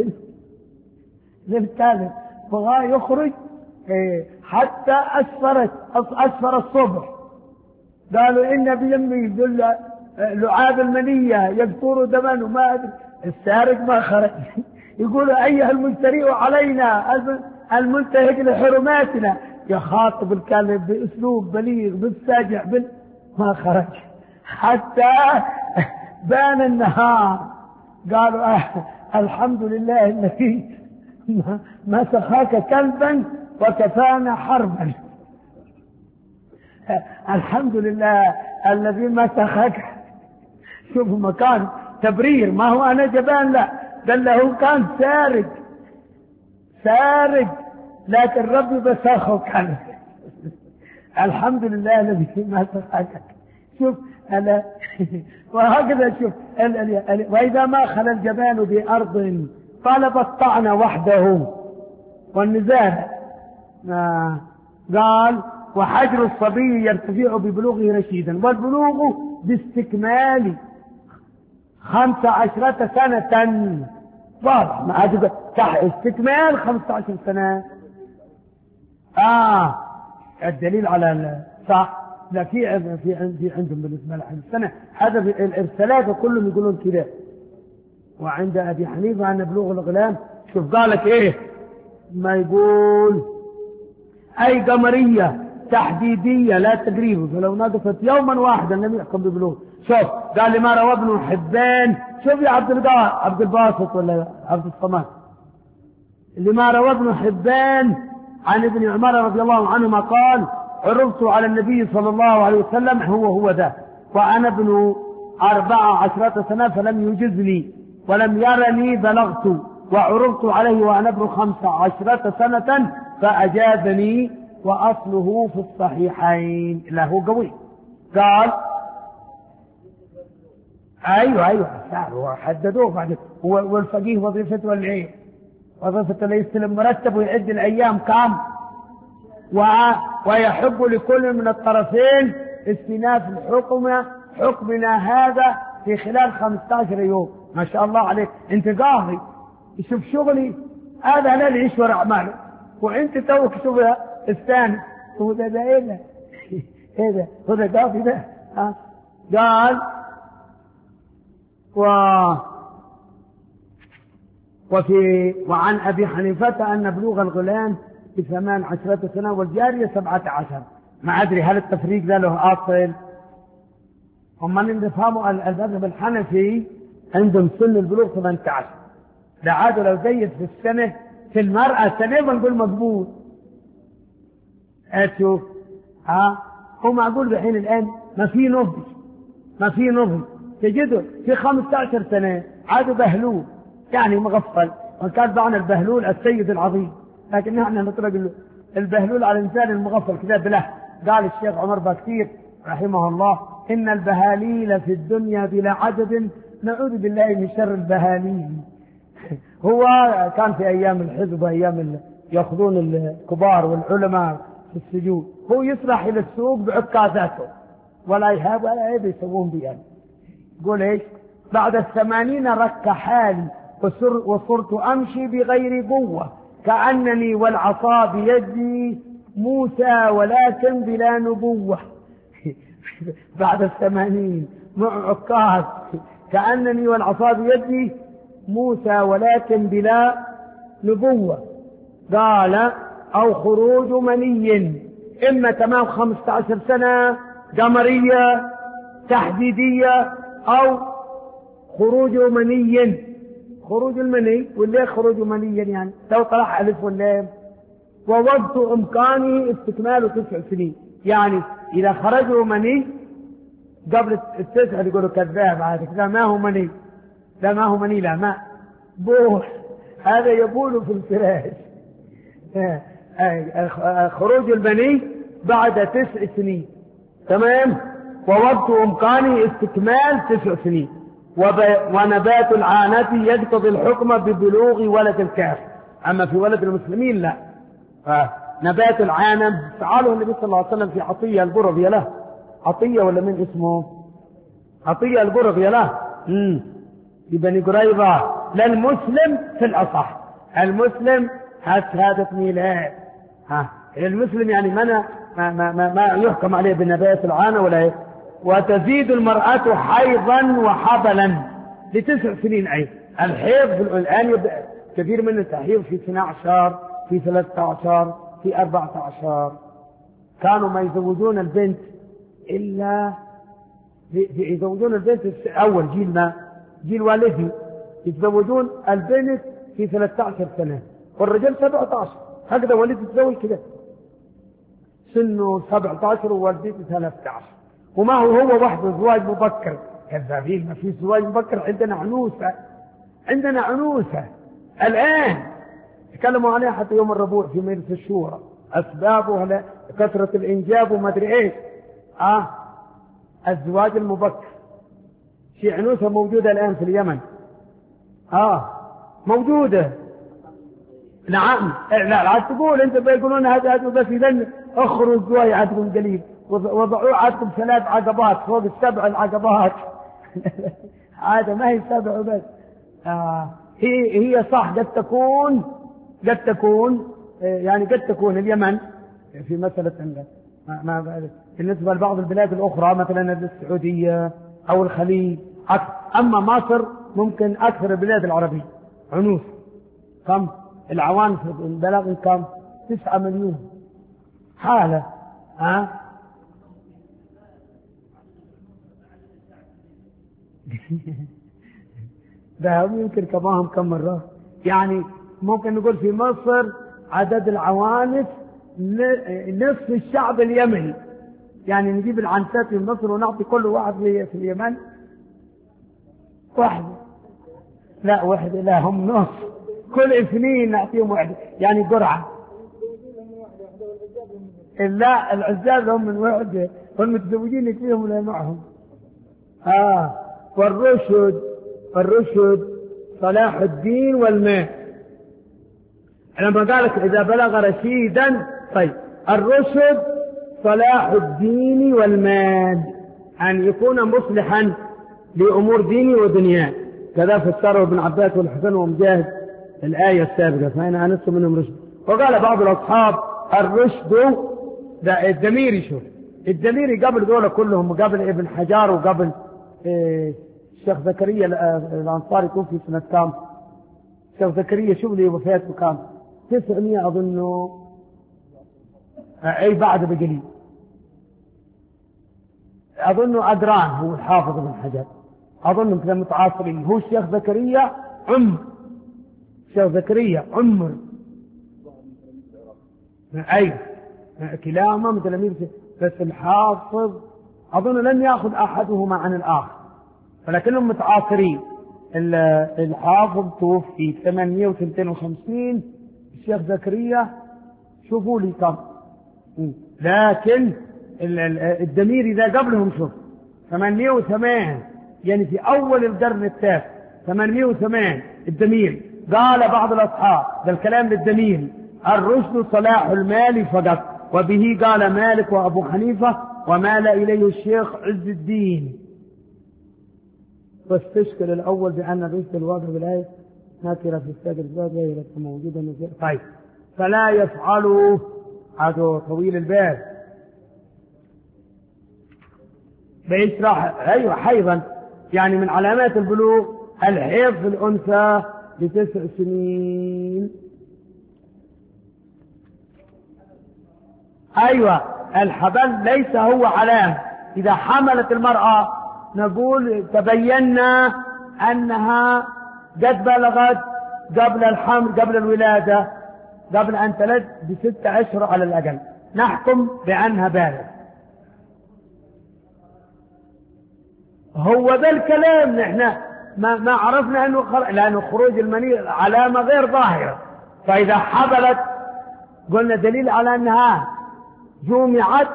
للكلب بغاه يخرج حتى أسفرت أسفر الصبح. قالوا إن بيمي يدل لعاب المنية يقطر دما وما أدري. السارق ما خرج. يقولوا أيها المجترئ علينا المنتهك لحرماتنا، يخاطب الكلب بأسلوب بليغ بالساجع بال... ما خرج حتى بان النهار. قالوا آه الحمد لله الذي ما سخاك كلبا وكفانا حربا. الحمد لله الذي ما سخاك. شوفوا مكان تبرير، ما هو أنا جبان لا، بل له كان سارق سارق لكن ربي بساخه كلب. الحمد لله الذي ما سخاك. شوف أنا وهكذا شوف وإذا ما خلى الجبان بأرض طلب الطعن وحده والنزال. آه قال وحجر الصبي يرتفع ببلوغه رشيدا، والبلوغ باستكمال خمس عشرة سنة. واضح ما عاد استكمال خمسة عشر سنة. آه الدليل على صح. لا في في في عندهم بالنسبة لحد السنة هذا الثلاثة كلهم يقولون كذا. وعند أبي حنيفة أن بلوغ الغلام شوف قالك إيه ما يقول أي قمرية تحديدية لا تقريبا، فلو نقصت يوما واحدا لم يحكم ببلوغ. شوف قال لي ما روى ابن حبان. شوف يا عبد القا عبد الباسط ولا عبد الصمد لما روى ابن حبان عن ابن عمر رضي الله عنهما قال عرضت على النبي صلى الله عليه وسلم هو هو ذا وأنا ابن أربع عشرة سنة فلم يجزني ولم يرني بلغت، وعرضت عليه وأنا ابن خمس عشرة سنة فأجازني، وأصله في الصحيحين. له قوي قال أيوه أيوه هو حددوه بعد. والفقيه وظيفته العين، وظيفته اللي يستلم مرتب ويعد الأيام كام، ويحب لكل من الطرفين استئناف الحكم حكمنا هذا في خلال خمسة عشر يوم. ما شاء الله عليك، انت قاضي يشوف شغلي هذا انا اللي يشور اعماله، وانت توك شوف الثاني هو ده ده ايه ده ايه ده هو ده قاضي ده. ها قال و وفي وعن ابي حنيفه ان بلوغ الغلام بثمان عشرة سنة والجارية سبعة عشر. ما أدري هل التفريق ذا له أصل. هم من يفهموا المذهب الحنفي عندهم سن البلوغ ثمانية عشر، ده عادوا لو زيد في السنة في المرأة سنة بنقول مضبوط. أشوف ها هو معقول بحين الآن ما في نضج ما في نضج تجده في خمسة عشر سنة عادوا بهلول يعني مغفل، وكان معنى البهلول السيد العظيم، لكن نحن نطلق البهلول على الإنسان المغفل كذا بله. قال الشيخ عمر بكتير رحمه الله إن البهاليل في الدنيا بلا عدد، نعوذ بالله من شر البهاليل. هو كان في أيام الحزب وأيام يأخذون الكبار والعلماء في السجون، هو يسرح إلى السوق بعكازاته ولا يهاب ولا عيب يسوون بيان. يقول إيش بعد الثمانين رك حالي وصرت أمشي بغير قوة كأنني والعصا بيدي موسى ولكن بلا نبوة. بعد الثمانين مع عكاز كأنني والعصا بيدي موسى ولكن بلا نبوة. قال أو خروج مني، إما تمام خمسة عشر سنة قمرية تحديدية أو خروج مني. خروج المني والليه خروج مني يعني لو طلع ألف واللام. ووقت إمكانه استكمال تسع سنين، يعني إذا خرجوا مني قبل التسعة يقولوا كذاب هذا كذا ما هو مني، لا ما هو مني لا ما بوح هذا يبول في الفراش. خروج المني بعد تسع سنين تمام. ووقت إمكانه استكمال تسع سنين. ونبات العانة يقتضي الحكم ببلوغ ولد الكافر، أما في ولد المسلمين لا. نبات العانة تعالوا النبي صلى الله عليه وسلم في عطية القرظي له، عطية ولا من اسمه عطية القرظي له لبني قريظة للمسلم في الأصح. المسلم شهادة ميلاد، ها المسلم يعني ما ما ما ما يحكم عليه بنبات العانة ولا إيه. وتزيد المرأة حيضا وحبلا لتسع سنين. أي الحيض الآن يبدأ كثير من التحيض في اثني عشر في ثلاثة عشر في أربعة عشر. كانوا ما يزوجون البنت إلا يزوجون البنت أول جيل ما جيل والدي يتزوجون البنت في ثلاثة عشر سنة والرجل سبعة عشر. هكذا والدي تزوج كذا سنه سبعة عشر ووالدته ثلاثة عشر. وما هو هو وحده زواج مبكر. كذابين، ما في زواج مبكر. عندنا عنوسة عندنا عنوسة الآن تكلموا عليها حتى يوم الربوع في مجلس الشورى، أسبابها كثرة الإنجاب وما أدري إيش. آه الزواج المبكر في عنوسة موجودة الآن في اليمن. آه موجودة نعم. لا لا تقول أنت بيقولون هذا هذا بس إذن أخرج زواج عندكم قليل وضعوا عندكم ثلاث عقبات فوق السبع العقبات. هذا ما هي سبع بس. آه هي هي صح قد تكون قد تكون يعني قد تكون اليمن في مسألة ما ما بالنسبة لبعض البلاد الأخرى مثلا السعودية أو الخليج أكثر. أما مصر ممكن أكثر البلاد العربية عنوس. كم العوان في البلاغ كم تسعة مليون حالة. ها ده يمكن كماهم كم مرة يعني ممكن نقول في مصر عدد العوانس نصف الشعب اليمني، يعني نجيب العنسات من مصر ونعطي كل واحد في اليمن واحدة، لا واحدة لا هم نص، كل اثنين نعطيهم واحدة يعني قرعة. لا العزاب هم من واحدة والمتزوجين يكفيهم ولا معهم. آه والرشد الرشد صلاح الدين والمال. لما قالت إذا بلغ رشيدا، طيب الرشد صلاح الدين والمال، أن يكون مصلحا لأمور ديني ودنياه. كذا فسره ابن عباس والحسن ومجاهد الآية السابقة فإن أنست منهم رشد. وقال بعض الأصحاب الرشد ده الدميري، شوف الدميري قبل دول كلهم، قبل ابن حجار وقبل إيه الشيخ زكريا الأنصاري توفي سنة كام؟ الشيخ زكريا شوف لي وفاته كام؟ تسعمية أظنه، أي بعد بقليل أظنه أدران هو الحافظ ابن حجر، أظنهم كذا متعاصرين. هو الشيخ زكريا عمر، الشيخ زكريا عمر أي كلاهما من تلاميذ، بس الحافظ أظن لم يأخذ أحدهما عن الآخر ولكنهم متعاصرين. الحافظ توفي ثمانمائة واثنين وخمسين، الشيخ زكريا شوفوا لي كم، لكن الدميري ذا قبلهم شوف ثمانمائة وثمانية، يعني في أول القرن التاسع ثمانمائة وثمانية الدميري. قال بعض الأصحاب ده الكلام للدميري الرشد صلاح المال فقط، وبه قال مالك وأبو حنيفة ومال إليه الشيخ عز الدين. واستشكل الأول بأن الرشد الواقع بالآية ناكرة في السادر الزاد غير موجودة نزيل. طيب فلا يفعلوا، هذا طويل البال بيشرح. أيوة حيضا يعني من علامات البلوغ الحيض في الأنثى لتسع سنين. أيوة الحبل ليس هو علامة. إذا حملت المرأة نقول تبينا أنها قد بلغت قبل الحمل قبل الولادة قبل أن تلد بست أشهر على الأقل، نحكم بأنها بالغ. هو ذا الكلام نحن ما, ما عرفنا أنه خر... لأنه خروج المني علامة غير ظاهرة، فإذا حبلت قلنا دليل على أنها جمعت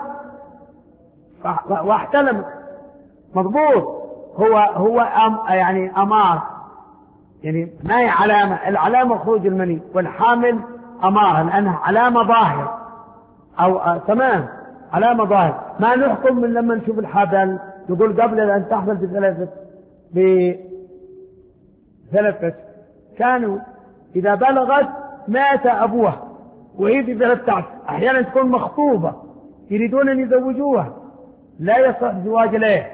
واحتلمت مضبوط. هو هو أم يعني أمار، يعني ما هي علامة، العلامة خروج المني والحامل أمارة لأنها علامة ظاهرة أو آه تمام علامة ظاهرة. ما نحكم من لما نشوف الحبل نقول قبل أن تحمل بثلاثة بثلاثة كانوا إذا بلغت مات أبوها وهي في ثلاثة أحيانا تكون مخطوبة يريدون أن يزوجوها، لا يصح زواج له.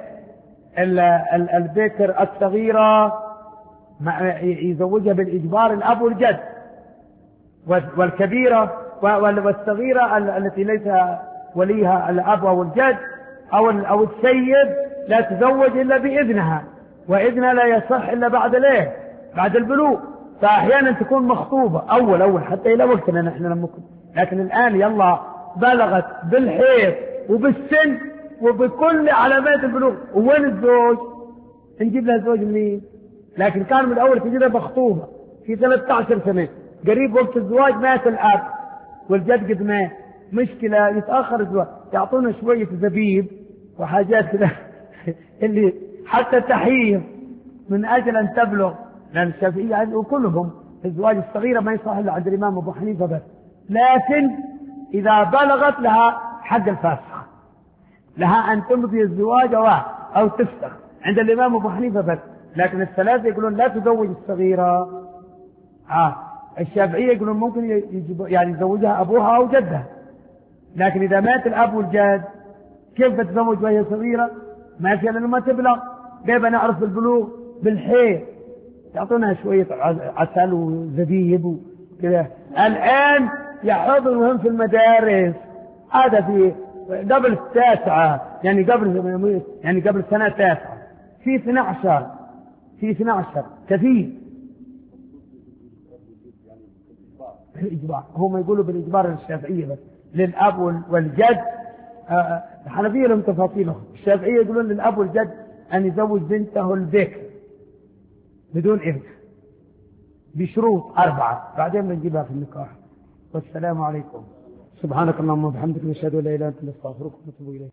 البكر الصغيرة يزوجها بالإجبار الأب والجد، والكبيرة والصغيرة التي ليس وليها الأب أو الجد أو أو السيد لا تزوج إلا بإذنها، وإذنها لا يصح إلا بعد ليه بعد البلوغ. فأحيانا تكون مخطوبة أول أول حتى إلى وقتنا نحن لما كنا، لكن الآن يلا بلغت بالحيض وبالسن وبكل علامات البلوغ. وين الزوج؟ نجيب لها زوج منين؟ لكن كان من الأول تجيبها مخطوبة في ثلاثة عشر سنة، قريب وقت الزواج مات الأب والجد قد مات، مشكلة يتأخر الزواج، يعطونا شوية زبيب وحاجات كذا اللي حتى تحيض من أجل أن تبلغ، لأن الشافعية وكلهم الزواج الصغيرة ما يصح إلا عند الإمام أبو حنيفة بس، لكن إذا بلغت لها حق الفاسخ، لها أن تمضي الزواج أو تفسخ عند الإمام أبو حنيفة بس. لكن الثلاثة يقولون لا تزوج الصغيرة. آه. الشافعية يقولون ممكن يجب يعني يزوجها أبوها أو جدها، لكن إذا مات الأب والجد كيف تتزوج وهي صغيرة؟ ما في لأنه ما تبلغ. كيف نعرف البلوغ؟ بالحيض، يعطونها شوية عسل وزبيب وكذا. الآن يحضر مهم في المدارس، هذا في قبل التاسعة يعني قبل يعني قبل السنة التاسعة في اثني عشر في اثني عشر كثير. بالإجبار. هم يقولوا بالإجبار الشافعية بس للأب والجد. الحنفية لهم تفاصيلهم. الشافعية يقولون للأب والجد أن يزوج بنته البكر بدون إذن بشروط أربعة بعدين بنجيبها في النكاح. والسلام عليكم. سبحانك اللهم وبحمدك نشهد أن لا إله إلا أنت نستغفرك ونتوب إليك.